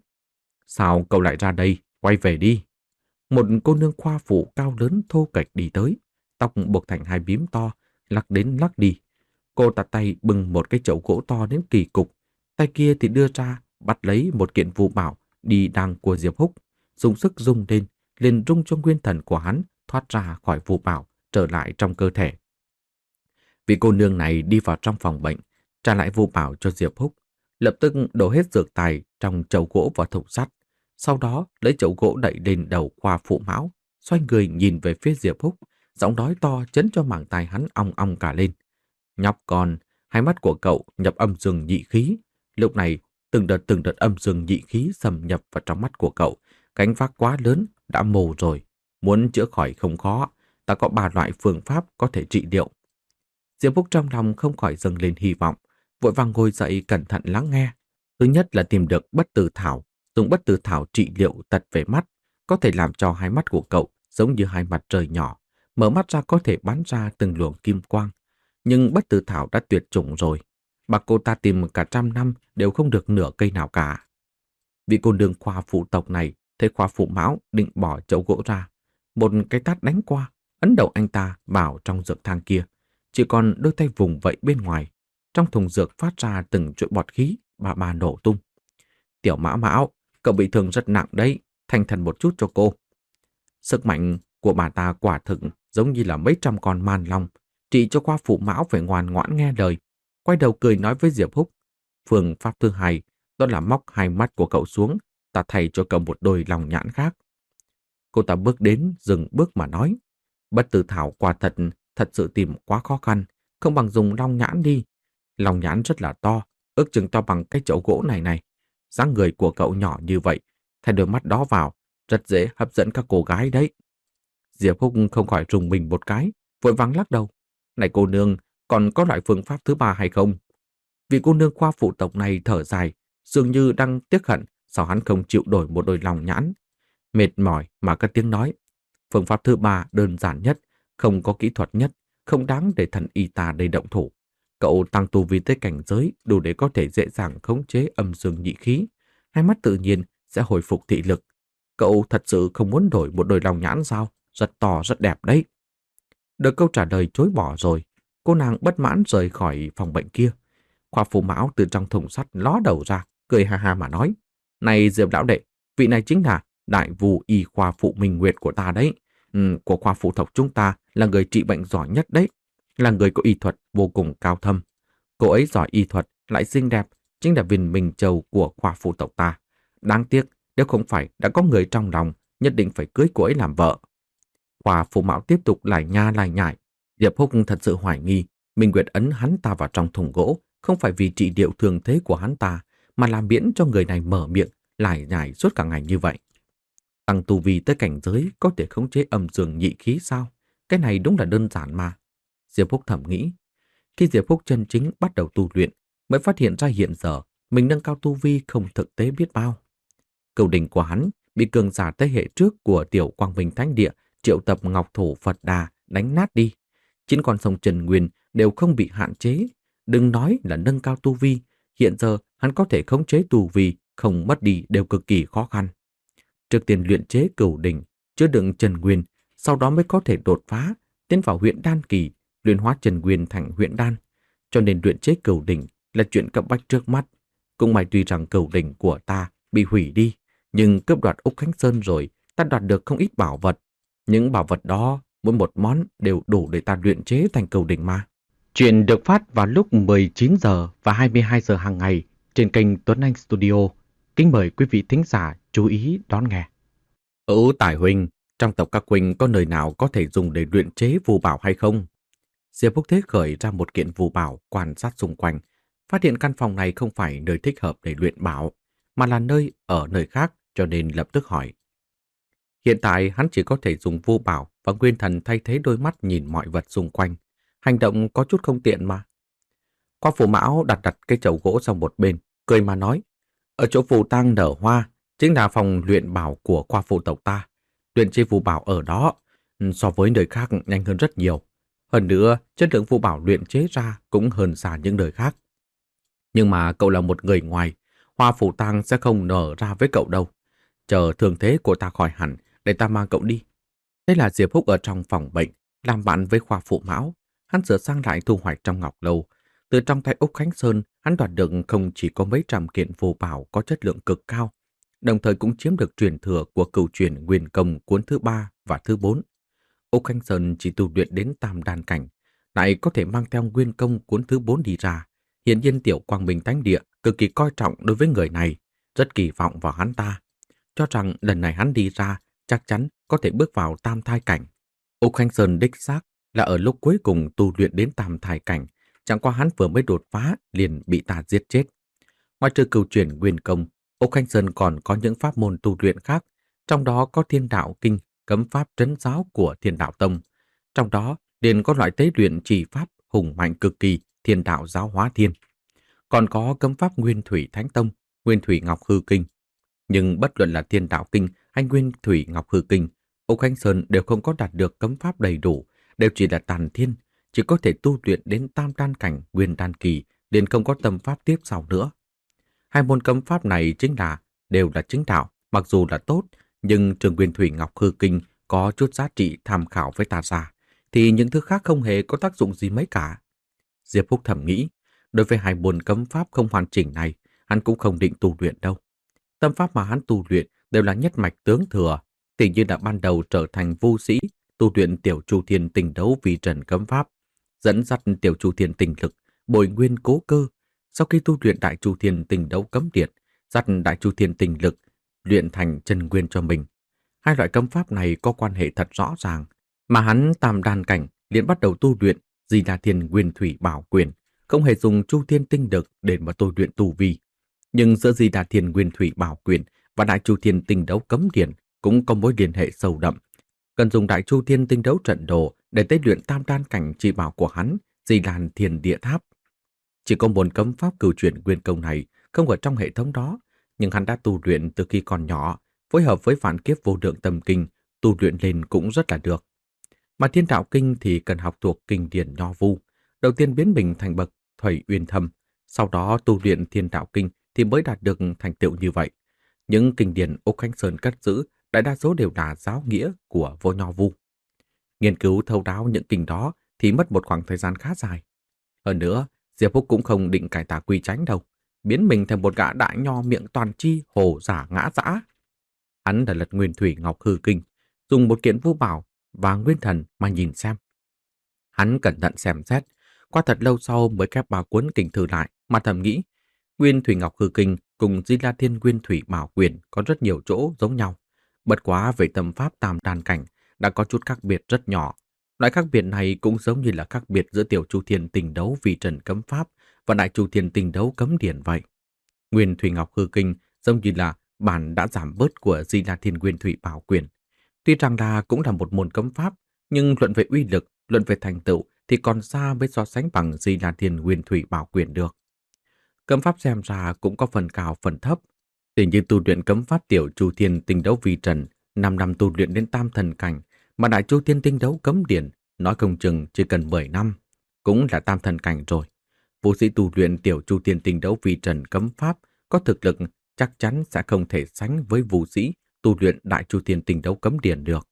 Sao cậu lại ra đây? Quay về đi. Một cô nương khoa phụ cao lớn thô kệch đi tới, tóc buộc thành hai bím to, lắc đến lắc đi. Cô ta tay bưng một cái chậu gỗ to đến kỳ cục, tay kia thì đưa ra bắt lấy một kiện vu bảo đi đàng của Diệp Húc, dùng sức rung lên, liền rung cho nguyên thần của hắn thoát ra khỏi vu bảo, trở lại trong cơ thể. Vị cô nương này đi vào trong phòng bệnh, trả lại vu bảo cho Diệp Húc, lập tức đổ hết dược tài trong chậu gỗ vào thùng sắt, sau đó lấy chậu gỗ đậy lên đầu Khoa Phụ Mão, xoay người nhìn về phía Diệp Húc, giọng nói to chấn cho màng tai hắn ong ong cả lên. Nhóc con, hai mắt của cậu nhập âm dương nhị khí. Lúc này, từng đợt từng đợt âm dương nhị khí xâm nhập vào trong mắt của cậu. Gánh vác quá lớn, đã mù rồi. Muốn chữa khỏi không khó, ta có ba loại phương pháp có thể trị liệu. Diệp Húc trong lòng không khỏi dâng lên hy vọng, vội vàng ngồi dậy cẩn thận lắng nghe. Thứ nhất là tìm được bất tử thảo, dùng bất tử thảo trị liệu tật về mắt, có thể làm cho hai mắt của cậu giống như hai mặt trời nhỏ, mở mắt ra có thể bắn ra từng luồng kim quang. Nhưng bất tử thảo đã tuyệt chủng rồi, mà cô ta tìm cả trăm năm đều không được nửa cây nào cả. Vị cô nương Khoa phụ tộc này thấy Khoa Phụ Mão định bỏ chậu gỗ ra, một cái tát đánh qua, ấn đầu anh ta vào trong dược thang kia, chỉ còn đôi tay vùng vẫy bên ngoài. Trong thùng dược phát ra từng chuỗi bọt khí, bà bà nổ tung. Tiểu Mã Mão, cậu bị thương rất nặng đấy, thành thần một chút cho cô. Sức mạnh của bà ta quả thực giống như là mấy trăm con man long, trị cho Khoa Phụ Mão phải ngoan ngoãn nghe lời. Quay đầu cười nói với Diệp Húc, phương pháp thứ hai, đó là móc hai mắt của cậu xuống, ta thay cho cậu một đôi lòng nhãn khác. Cô ta bước đến, dừng bước mà nói. Bất tử thảo quả thật, thật sự tìm quá khó khăn, không bằng dùng long nhãn đi. Long nhãn rất là to, ước chừng to bằng cái chậu gỗ này này. Dáng người của cậu nhỏ như vậy, thay đôi mắt đó vào, rất dễ hấp dẫn các cô gái đấy. Diệp Húc không khỏi rùng mình một cái, vội vàng lắc đầu. Này cô nương, còn có loại phương pháp thứ ba hay không? Vị cô nương khoa phụ tộc này thở dài, dường như đang tiếc hận sao hắn không chịu đổi một đôi lòng nhãn. Mệt mỏi mà cất tiếng nói. Phương pháp thứ ba đơn giản nhất, không có kỹ thuật nhất, không đáng để thần y ta đây động thủ. Cậu tăng tu vi tới cảnh giới đủ để có thể dễ dàng khống chế âm dương nhị khí. Hai mắt tự nhiên sẽ hồi phục thị lực. Cậu thật sự không muốn đổi một đôi lòng nhãn sao? Rất to, rất đẹp đấy. Được câu trả lời chối bỏ rồi, cô nàng bất mãn rời khỏi phòng bệnh kia. Khoa phụ Mão từ trong thùng sắt ló đầu ra, cười ha ha mà nói. Này Diệp lão đệ, vị này chính là đại vu y khoa phụ Minh Nguyệt của ta đấy. Ừ, của khoa phụ tộc chúng ta là người trị bệnh giỏi nhất đấy. Là người có y thuật vô cùng cao thâm. Cô ấy giỏi y thuật, lại xinh đẹp, chính là viên minh châu của khoa phụ tộc ta. Đáng tiếc, nếu không phải đã có người trong lòng, nhất định phải cưới cô ấy làm vợ. Khoa phụ Mão tiếp tục lải nha lải nhải. Diệp Húc thật sự hoài nghi, Minh Nguyệt ấn hắn ta vào trong thùng gỗ, không phải vì trị điệu thường thế của hắn ta, mà làm miễn cho người này mở miệng, lải nhải suốt cả ngày như vậy. Tăng tu vi tới cảnh giới có thể khống chế âm dương nhị khí sao? Cái này đúng là đơn giản mà. Diệp Húc thầm nghĩ. Khi Diệp Húc chân chính bắt đầu tu luyện, mới phát hiện ra hiện giờ mình nâng cao tu vi không thực tế biết bao. Cửu đỉnh của hắn bị cường giả thế hệ trước của Tiểu Quang Minh Thánh Địa triệu tập Ngọc Thổ Phật Đà đánh nát đi. Chín con sông Trần Nguyên đều không bị hạn chế. Đừng nói là nâng cao tu vi, hiện giờ hắn có thể khống chế tu vi, không mất đi đều cực kỳ khó khăn. Trước tiên luyện chế cửu đỉnh, chứa đựng Trần Nguyên, sau đó mới có thể đột phá, tiến vào huyện đan kỳ, luyện hóa Trần Nguyên thành huyện đan. Cho nên luyện chế cửu đỉnh là chuyện cấp bách trước mắt. Cũng may tuy rằng cửu đỉnh của ta bị hủy đi, nhưng cướp đoạt Úc Khánh Sơn rồi, ta đoạt được không ít bảo vật. Những bảo vật đó, mỗi một món đều đủ để ta luyện chế thành cửu đỉnh mà. Chuyện được phát vào lúc mười chín giờ và hai mươi hai giờ hàng ngày trên kênh Tuấn Anh Studio. Kính mời quý vị thính giả chú ý đón nghe. Ưu Tài huynh, trong tộc các huynh có nơi nào có thể dùng để luyện chế phù bảo hay không? Diệp Phúc Thế khởi ra một kiện phù bảo quan sát xung quanh, phát hiện căn phòng này không phải nơi thích hợp để luyện bảo, mà là nơi ở nơi khác, cho nên lập tức hỏi. Hiện tại hắn chỉ có thể dùng phù bảo và nguyên thần thay thế đôi mắt nhìn mọi vật xung quanh. Hành động có chút không tiện mà. Khoa phụ Mão đặt đặt cái chậu gỗ sang một bên, cười mà nói. Ở chỗ phù tang nở hoa, chính là phòng luyện bảo của khoa phụ tộc ta. Luyện chế phù bảo ở đó, so với nơi khác nhanh hơn rất nhiều. Hơn nữa, chất lượng phù bảo luyện chế ra cũng hơn xa những nơi khác. Nhưng mà cậu là một người ngoài, hoa phù tang sẽ không nở ra với cậu đâu. Chờ thương thế của ta khỏi hẳn, để ta mang cậu đi. Đây là Diệp Húc ở trong phòng bệnh, làm bạn với khoa phụ Mão. Hắn sửa sang lại thu hoạch trong ngọc lâu. Từ trong tay Úc Khánh Sơn, hắn đoạt được không chỉ có mấy trăm kiện phù bảo có chất lượng cực cao, đồng thời cũng chiếm được truyền thừa của cửu truyền Nguyên Công cuốn thứ ba và thứ bốn. Úc Khánh Sơn chỉ tu luyện đến tam đan cảnh, lại có thể mang theo Nguyên Công cuốn thứ bốn đi ra. Hiển nhiên Tiểu Quang Minh Thánh Địa cực kỳ coi trọng đối với người này, rất kỳ vọng vào hắn ta, cho rằng lần này hắn đi ra chắc chắn có thể bước vào tam thai cảnh. Úc Khánh Sơn đích xác là ở lúc cuối cùng tu luyện đến tam thai cảnh, chẳng qua hắn vừa mới đột phá liền bị ta giết chết. Ngoài trừ cửu truyền Nguyên Công, Úc Khánh Sơn còn có những pháp môn tu luyện khác, trong đó có Thiên Đạo Kinh, cấm pháp trấn giáo của Thiên Đạo Tông. Trong đó liền có loại tế luyện chỉ pháp hùng mạnh cực kỳ Thiên Đạo Giáo Hóa Thiên. Còn có cấm pháp Nguyên Thủy Thánh Tông, Nguyên Thủy Ngọc Hư Kinh. Nhưng bất luận là Thiên Đạo Kinh hay Nguyên Thủy Ngọc Hư Kinh, Úc Khánh Sơn đều không có đạt được cấm pháp đầy đủ, đều chỉ là tàn thiên, chỉ có thể tu luyện đến tam đan cảnh Nguyên Đan Kỳ, liền không có tâm pháp tiếp sau nữa. Hai môn cấm pháp này chính là đều là chính đạo, mặc dù là tốt, nhưng trường Nguyên Thủy Ngọc Hư Kinh có chút giá trị tham khảo với ta ra, thì những thứ khác không hề có tác dụng gì mấy cả. Diệp Phúc thầm nghĩ, đối với hai môn cấm pháp không hoàn chỉnh này, hắn cũng không định tu luyện đâu. Tâm pháp mà hắn tu luyện đều là nhất mạch tướng thừa, thì như đã ban đầu trở thành vu sĩ, tu luyện Tiểu Chu Thiên Tình Đấu vì trần cấm pháp, dẫn dắt Tiểu Chu Thiên Tình Lực, bồi nguyên cố cơ, Sau khi tu luyện Đại Chu Thiên Tinh Đấu Cấm Điện, dắt Đại Chu Thiên Tinh Lực luyện thành chân nguyên cho mình. Hai loại cấm pháp này có quan hệ thật rõ ràng, mà hắn tam đan cảnh liền bắt đầu tu luyện Di Đà Thiên Nguyên Thủy Bảo Quyền, không hề dùng Chu Thiên Tinh Lực để mà tu luyện tu vi. Nhưng giữa Di Đà Thiên Nguyên Thủy Bảo Quyền và Đại Chu Thiên Tinh Đấu Cấm Điện cũng có mối liên hệ sâu đậm. Cần dùng Đại Chu Thiên Tinh Đấu Trận Đồ để tế luyện tam đan cảnh chỉ bảo của hắn, Di Đàn Thiên Địa Tháp. Chỉ có môn cấm pháp cửu chuyển nguyên công này không ở trong hệ thống đó, nhưng hắn đã tu luyện từ khi còn nhỏ, phối hợp với Vạn Kiếp Vô Lượng Tâm Kinh, tu luyện lên cũng rất là được. Mà Thiên Đạo Kinh thì cần học thuộc kinh điển Nho Vu, đầu tiên biến mình thành bậc Thủy Uyên Thâm, sau đó tu luyện Thiên Đạo Kinh thì mới đạt được thành tựu như vậy. Những kinh điển Úc Khánh Sơn cất giữ đại đa số đều là giáo nghĩa của vô Nho Vu. Nghiên cứu thấu đáo những kinh đó thì mất một khoảng thời gian khá dài. Hơn nữa, Diệp Húc cũng không định cải tà quy chánh đâu, biến mình thành một gã đại nho miệng toàn chi hồ giả ngã dã. Hắn đã lật Nguyên Thủy Ngọc Hư Kinh, dùng một kiện vô bảo và nguyên thần mà nhìn xem. Hắn cẩn thận xem xét, qua thật lâu sau mới khép ba cuốn kinh thư lại mà thầm nghĩ, Nguyên Thủy Ngọc Hư Kinh cùng Di La Thiên Nguyên Thủy Bảo Quyền có rất nhiều chỗ giống nhau. Bất quá về tâm pháp tam đan cảnh đã có chút khác biệt rất nhỏ. Loại khác biệt này cũng giống như là khác biệt giữa Tiểu Chu Thiên Tinh Đấu Vi Trần Cấm Pháp và Đại Chu Thiên Tinh Đấu Cấm Điển vậy. Nguyên Thủy Ngọc Hư Kinh giống như là bản đã giảm bớt của Di La Thiên Nguyên Thủy Bảo Quyền. Tuy rằng là cũng là một môn cấm pháp, nhưng luận về uy lực, luận về thành tựu thì còn xa mới so sánh bằng Di La Thiên Nguyên Thủy Bảo Quyền được. Cấm pháp xem ra cũng có phần cao phần thấp. Thì như tu luyện cấm pháp Tiểu Chu Thiên Tinh Đấu Vi Trần, năm năm tu luyện đến tam thần cảnh, mà Đại Chu Thiên Tinh Đấu Cấm Điển nói không chừng chỉ cần mười năm, cũng là tam thần cảnh rồi. Vũ sĩ tu luyện Tiểu Chu Thiên Tinh Đấu Vi Trần cấm pháp có thực lực chắc chắn sẽ không thể sánh với vũ sĩ tu luyện Đại Chu Thiên Tinh Đấu Cấm Điển được.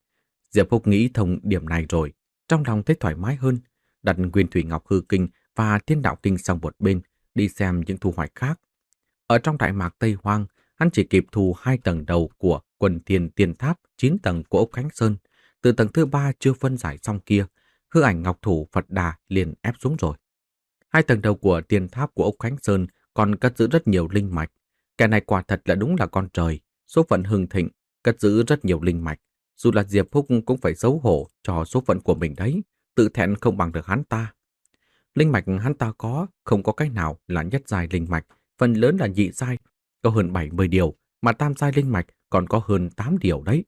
Diệp Húc nghĩ thông điểm này rồi, trong lòng thấy thoải mái hơn, đặt Nguyên Thủy Ngọc Hư Kinh và Thiên Đạo Kinh sang một bên, đi xem những thu hoạch khác. Ở trong Đại Mạc Tây Hoang, hắn chỉ kịp thu hai tầng đầu của Quần Thiên Tiên Tháp chín tầng của Úc Khánh Sơn. Từ tầng thứ ba chưa phân giải xong kia, hư ảnh Ngọc Thủ Phật Đà liền ép xuống rồi. Hai tầng đầu của Tiên Tháp của Úc Khánh Sơn còn cất giữ rất nhiều linh mạch. Kẻ này quả thật là đúng là con trời, số phận hưng thịnh, cất giữ rất nhiều linh mạch. Dù là Diệp Húc cũng phải xấu hổ cho số phận của mình đấy, tự thẹn không bằng được hắn ta. Linh mạch hắn ta có, không có cái nào là nhất giai linh mạch, phần lớn là nhị giai, có hơn bảy mươi điều, mà tam giai linh mạch còn có hơn tám điều đấy.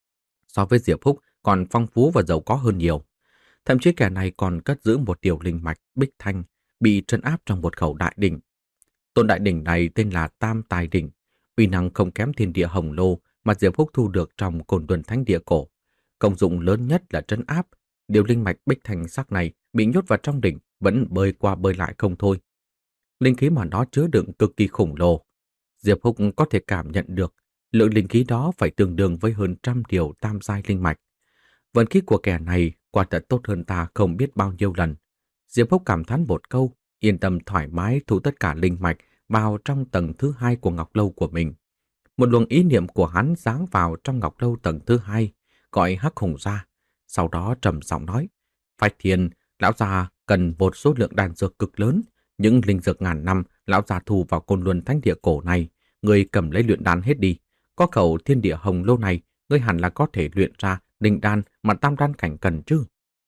So với Diệp Húc còn phong phú và giàu có hơn nhiều. Thậm chí kẻ này còn cất giữ một điều linh mạch Bích Thanh bị trấn áp trong một khẩu đại đỉnh. Tôn đại đỉnh này tên là Tam Tài Đỉnh, uy năng không kém thiên địa hồng lô mà Diệp Húc thu được trong Côn Luân Thánh Địa cổ. Công dụng lớn nhất là trấn áp. Điều linh mạch Bích Thanh sắc này bị nhốt vào trong đỉnh vẫn bơi qua bơi lại không thôi. Linh khí mà nó chứa đựng cực kỳ khổng lồ. Diệp Húc có thể cảm nhận được lượng linh khí đó phải tương đương với hơn trăm điều tam giai linh mạch. Vận khí của kẻ này quả thật tốt hơn ta không biết bao nhiêu lần. Diệp Húc cảm thán một câu, yên tâm thoải mái thu tất cả linh mạch vào trong tầng thứ hai của ngọc lâu của mình. Một luồng ý niệm của hắn giáng vào trong ngọc lâu tầng thứ hai, gọi Hắc Hùng ra. Sau đó trầm giọng nói, Phách Thiên, lão già cần một số lượng đan dược cực lớn. Những linh dược ngàn năm lão già thu vào Côn Luân Thánh Địa cổ này, người cầm lấy luyện đan hết đi. Có khẩu thiên địa hồng lô này, ngươi hẳn là có thể luyện ra linh đan mà tam đan cảnh cần chứ.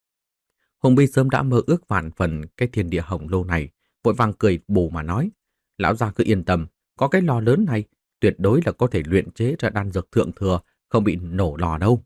Hùng Bi sớm đã mơ ước vạn phần cái thiên địa hồng lô này, vội vàng cười bù mà nói, lão già cứ yên tâm, có cái lò lớn này, tuyệt đối là có thể luyện chế ra đan dược thượng thừa, không bị nổ lò đâu.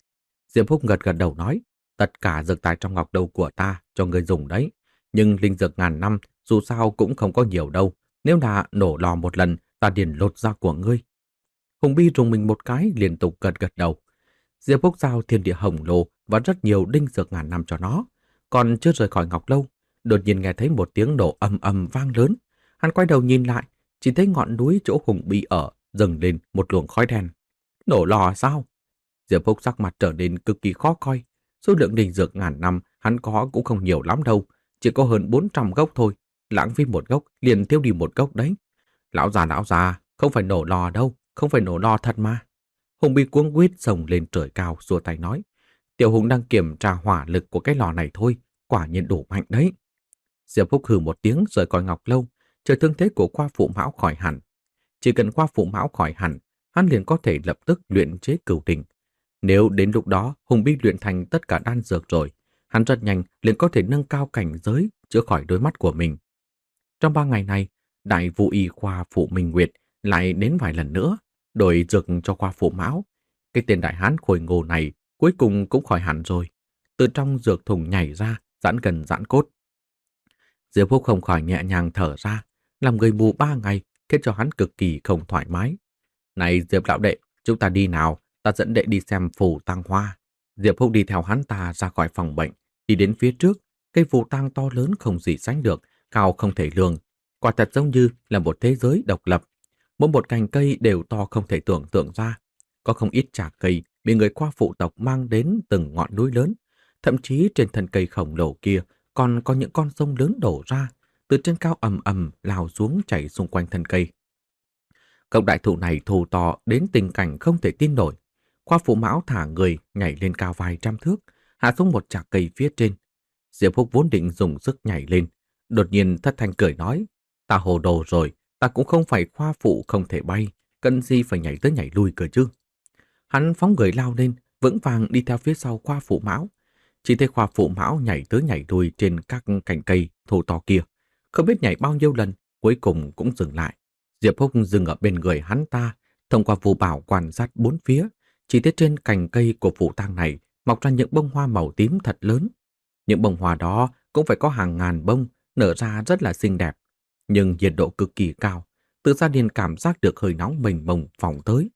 Diệp Húc gật gật đầu nói, tất cả dược tài trong ngọc đầu của ta cho ngươi dùng đấy, nhưng linh dược ngàn năm dù sao cũng không có nhiều đâu, nếu là nổ lò một lần, ta liền lột da của ngươi. Hùng Bi rùng mình một cái liên tục gật gật đầu. Diệp Húc giao thiên địa hồng lô và rất nhiều đinh dược ngàn năm cho nó. Còn chưa rời khỏi ngọc lâu, đột nhiên nghe thấy một tiếng nổ ầm ầm vang lớn. Hắn quay đầu nhìn lại, chỉ thấy ngọn núi chỗ Hùng Bi ở dâng lên một luồng khói đen. Nổ lò sao? Diệp Húc sắc mặt trở nên cực kỳ khó coi. Số lượng đinh dược ngàn năm hắn có cũng không nhiều lắm đâu, chỉ có hơn bốn trăm gốc thôi. Lãng phí một gốc liền tiêu đi một gốc đấy. Lão già lão già, không phải nổ lò đâu, không phải nổ lò thật mà. Hùng Bi cuống quýt xông lên trời cao xua tay nói, Tiểu Hùng đang kiểm tra hỏa lực của cái lò này thôi, quả nhiên đủ mạnh đấy. Diệp Húc hừ một tiếng rời khỏi ngọc lâu, chờ thương thế của Qua Phụ Mão khỏi hẳn. Chỉ cần Qua Phụ Mão khỏi hẳn, hắn liền có thể lập tức luyện chế cửu đỉnh. Nếu đến lúc đó Hùng Bi luyện thành tất cả đan dược rồi, hắn rất nhanh liền có thể nâng cao cảnh giới chữa khỏi đôi mắt của mình. Trong ba ngày này, Đại Vũ Y Khoa Phụ Minh Nguyệt lại đến vài lần nữa, đổi dược cho Qua Phụ Mão. Cái tên đại hán khôi ngô này cuối cùng cũng khỏi hẳn rồi. Từ trong dược thùng nhảy ra, giãn gần giãn cốt. Diệp Húc không khỏi nhẹ nhàng thở ra, làm người mù ba ngày khiến cho hắn cực kỳ không thoải mái. Này Diệp lão đệ, chúng ta đi nào, ta dẫn đệ đi xem phù tang hoa. Diệp Húc đi theo hắn ta ra khỏi phòng bệnh, đi đến phía trước, cây phù tang to lớn không gì sánh được, cao không thể lường. Quả thật giống như là một thế giới độc lập. Mỗi một cành cây đều to không thể tưởng tượng ra. Có không ít trà cây bị người Qua phụ tộc mang đến từng ngọn núi lớn. Thậm chí trên thân cây khổng lồ kia còn có những con sông lớn đổ ra, từ trên cao ầm ầm lao xuống chảy xung quanh thân cây. Cọng đại thụ này thô to đến tình cảnh không thể tin nổi. Qua Phụ Mão thả người nhảy lên cao vài trăm thước, hạ xuống một chạc cây phía trên. Diệp Húc vốn định dùng sức nhảy lên, đột nhiên thất thanh cười nói: "Ta hồ đồ rồi, ta cũng không phải khoa phụ không thể bay, cần gì phải nhảy tới nhảy lui cơ chứ?" Hắn phóng người lao lên, vững vàng đi theo phía sau Qua Phụ Mão. Chỉ thấy Qua Phụ Mão nhảy tới nhảy lui trên các cành cây thô to kia, không biết nhảy bao nhiêu lần, cuối cùng cũng dừng lại. Diệp Húc dừng ở bên người hắn ta, thông qua phù bảo quan sát bốn phía, chỉ thấy trên cành cây của phù tang này mọc ra những bông hoa màu tím thật lớn. Những bông hoa đó cũng phải có hàng ngàn bông, nở ra rất là xinh đẹp, nhưng nhiệt độ cực kỳ cao, từ xa liền cảm giác được hơi nóng mênh mông phóng tới.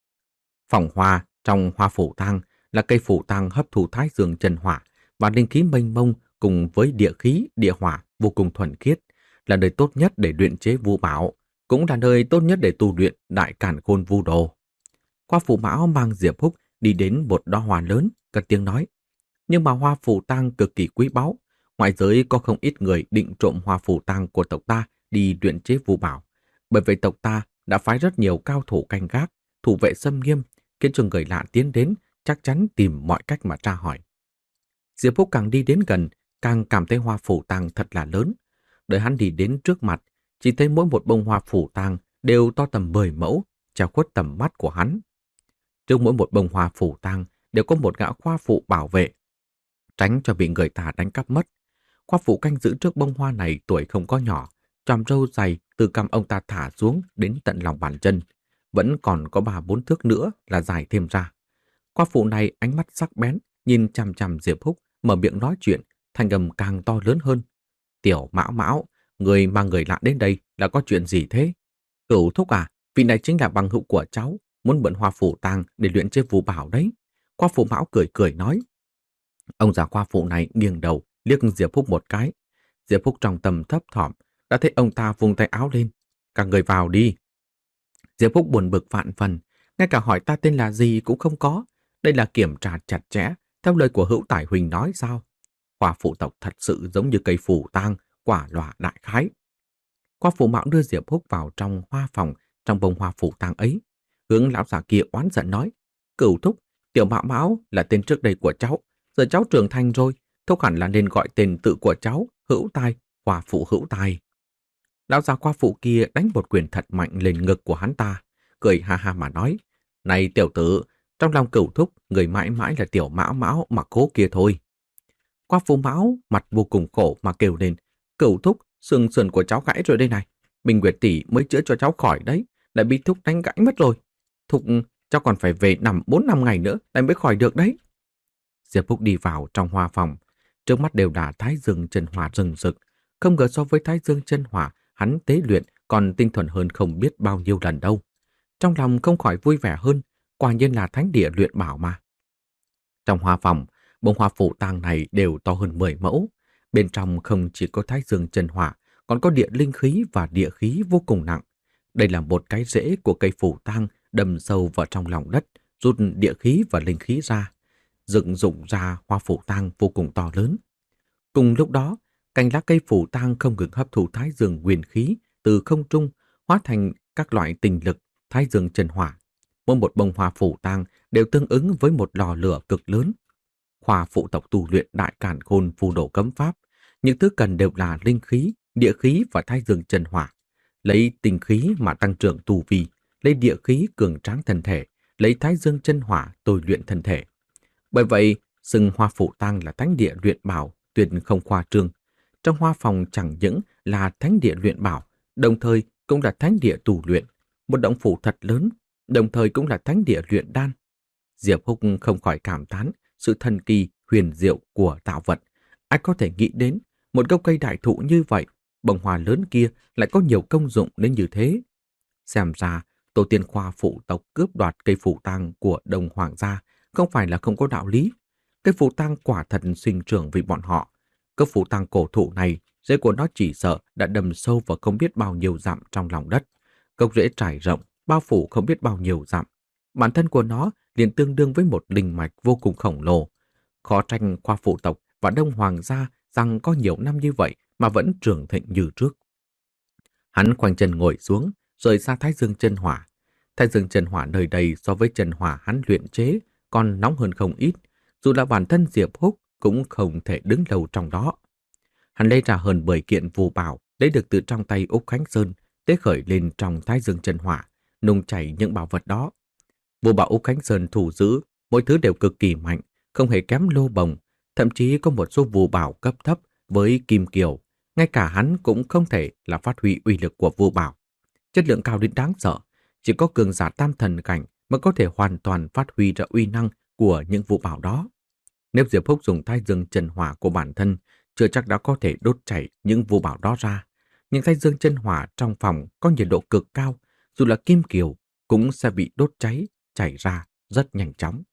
Phòng hoa trong hoa phù tang là cây phù tang hấp thụ thái dương chân hỏa và linh khí mênh mông cùng với địa khí, địa hỏa vô cùng thuần khiết, là nơi tốt nhất để luyện chế vu bảo, cũng là nơi tốt nhất để tu luyện đại càn khôn vu đồ. Qua Phụ Mão mang Diệp Húc đi đến một đóa hoa lớn, cất tiếng nói: "Nhưng mà hoa phù tang cực kỳ quý báu, ngoại giới có không ít người định trộm hoa phù tang của tộc ta đi luyện chế vu bảo. Bởi vậy tộc ta đã phái rất nhiều cao thủ canh gác, thủ vệ xâm nghiêm, khiến cho người lạ tiến đến chắc chắn tìm mọi cách mà tra hỏi." Diệp Húc càng đi đến gần, càng cảm thấy hoa phù tang thật là lớn. Đợi hắn đi đến trước mặt, chỉ thấy mỗi một bông hoa phù tang đều to tầm mười mẫu, che khuất tầm mắt của hắn. Trước mỗi một bông hoa phù tang đều có một gã khoa phụ bảo vệ, tránh cho bị người ta đánh cắp mất. Khoa phụ canh giữ trước bông hoa này tuổi không có nhỏ, chòm râu dày từ cằm ông ta thả xuống đến tận lòng bàn chân, vẫn còn có ba bốn thước nữa là dài thêm ra. Khoa phụ này ánh mắt sắc bén, nhìn chằm chằm Diệp Húc, mở miệng nói chuyện, thanh âm càng to lớn hơn: "Tiểu Mão Mão, người mang người lạ đến đây là có chuyện gì thế?" "Cửu thúc à, vị này chính là bằng hữu của cháu, muốn mượn hoa phù tang để luyện chế phù bảo đấy." Qua Phụ Mão cười cười nói. Ông già Qua Phụ này nghiêng đầu liếc Diệp Húc một cái. Diệp Húc trong tâm thấp thỏm, đã thấy ông ta vung tay áo lên: "Các người vào đi." Diệp Húc buồn bực vạn phần, ngay cả hỏi ta tên là gì cũng không có. Đây là kiểm tra chặt chẽ theo lời của Hữu Tải Huỳnh nói sao? Qua phụ tộc thật sự giống như cây phù tang, quả lòa đại khái. Qua Phụ Mão đưa Diệp Húc vào trong hoa phòng, trong bông hoa phù tang ấy, hướng lão già kia oán giận nói: "Cửu thúc, Tiểu Mão Mão là tên trước đây của cháu, giờ cháu trưởng thành rồi, thúc hẳn là nên gọi tên tự của cháu, Hữu Tài, Qua Phụ Hữu Tài." Lão già Qua Phụ kia đánh một quyền thật mạnh lên ngực của hắn ta, cười ha ha mà nói: "Này tiểu tử, trong lòng Cửu thúc, người mãi mãi là Tiểu Mão Mão mặc cố kia thôi." Qua Phụ Mão mặt vô cùng khổ mà kêu lên: "Cửu thúc, xương sườn của cháu gãy rồi đây này, Bình Nguyệt tỷ mới chữa cho cháu khỏi đấy, lại bị thúc đánh gãy mất rồi. Thúc, cháu còn phải về nằm bốn năm ngày nữa lại mới khỏi được đấy." Diệp Húc đi vào trong hoa phòng, trước mắt đều là thái dương chân hỏa rừng rực, không ngờ so với thái dương chân hỏa hắn tế luyện còn tinh thuần hơn không biết bao nhiêu lần đâu. Trong lòng không khỏi vui vẻ hơn, quả nhiên là thánh địa luyện bảo mà. Trong hoa phòng, bông hoa phù tang này đều to hơn mười mẫu. Bên trong không chỉ có thái dương chân hỏa, còn có địa linh khí và địa khí vô cùng nặng. Đây là một cái rễ của cây phù tang đâm sâu vào trong lòng đất, rút địa khí và linh khí ra, dựng dụng ra hoa phù tang vô cùng to lớn. Cùng lúc đó, cành lá cây phù tang không ngừng hấp thụ thái dương nguyên khí từ không trung, hóa thành các loại tinh lực thái dương chân hỏa. Mỗi một bông hoa phù tang đều tương ứng với một lò lửa cực lớn. Khoa phụ tộc tu luyện đại càn khôn phù đồ cấm pháp, những thứ cần đều là linh khí, địa khí và thái dương chân hỏa, lấy tinh khí mà tăng trưởng tu vi, lấy địa khí cường tráng thân thể, lấy thái dương chân hỏa tôi luyện thân thể. Bởi vậy, xưng Hoa Phủ Tang là thánh địa luyện bảo tuyệt không khoa trương. Trong hoa phòng chẳng những là thánh địa luyện bảo, đồng thời cũng là thánh địa tù luyện, một động phủ thật lớn, đồng thời cũng là thánh địa luyện đan. Diệp Húc không khỏi cảm thán sự thần kỳ, huyền diệu của tạo vật. Ai có thể nghĩ đến một gốc cây đại thụ như vậy, bông hoa lớn kia lại có nhiều công dụng đến như thế. Xem ra, tổ tiên khoa phụ tộc cướp đoạt cây phủ tang của Đông Hoàng gia không phải là không có đạo lý. Cây phủ tang quả thật sinh trưởng vì bọn họ. Cây phủ tang cổ thụ này, rễ của nó chỉ sợ đã đâm sâu vào không biết bao nhiêu dặm trong lòng đất. Gốc rễ trải rộng, bao phủ không biết bao nhiêu dặm. Bản thân của nó liền tương đương với một linh mạch vô cùng khổng lồ. Khó tranh khoa phụ tộc và Đông Hoàng gia rằng có nhiều năm như vậy mà vẫn trưởng thịnh như trước. Hắn khoanh chân ngồi xuống, rời xa thái dương chân hỏa. Thái dương chân hỏa nơi đây so với chân hỏa hắn luyện chế còn nóng hơn không ít, dù là bản thân Diệp Húc cũng không thể đứng lâu trong đó. Hắn lấy ra hơn mười kiện phù bảo lấy được từ trong tay Úc Khánh Sơn, tế khởi lên trong thái dương chân hỏa, nung chảy những bảo vật đó. Phù bảo Úc Khánh Sơn thủ giữ, mỗi thứ đều cực kỳ mạnh, không hề kém lô bồng, thậm chí có một số phù bảo cấp thấp với kim kiều, ngay cả hắn cũng không thể là phát huy uy lực của phù bảo. Chất lượng cao đến đáng sợ, chỉ có cường giả tam thần cảnh mới có thể hoàn toàn phát huy ra uy năng của những phù bảo đó. Nếu Diệp Húc dùng thái dương chân hỏa của bản thân, chưa chắc đã có thể đốt chảy những phù bảo đó ra. Nhưng thái dương chân hỏa trong phòng có nhiệt độ cực cao, dù là kim kiều cũng sẽ bị đốt cháy, chảy ra rất nhanh chóng.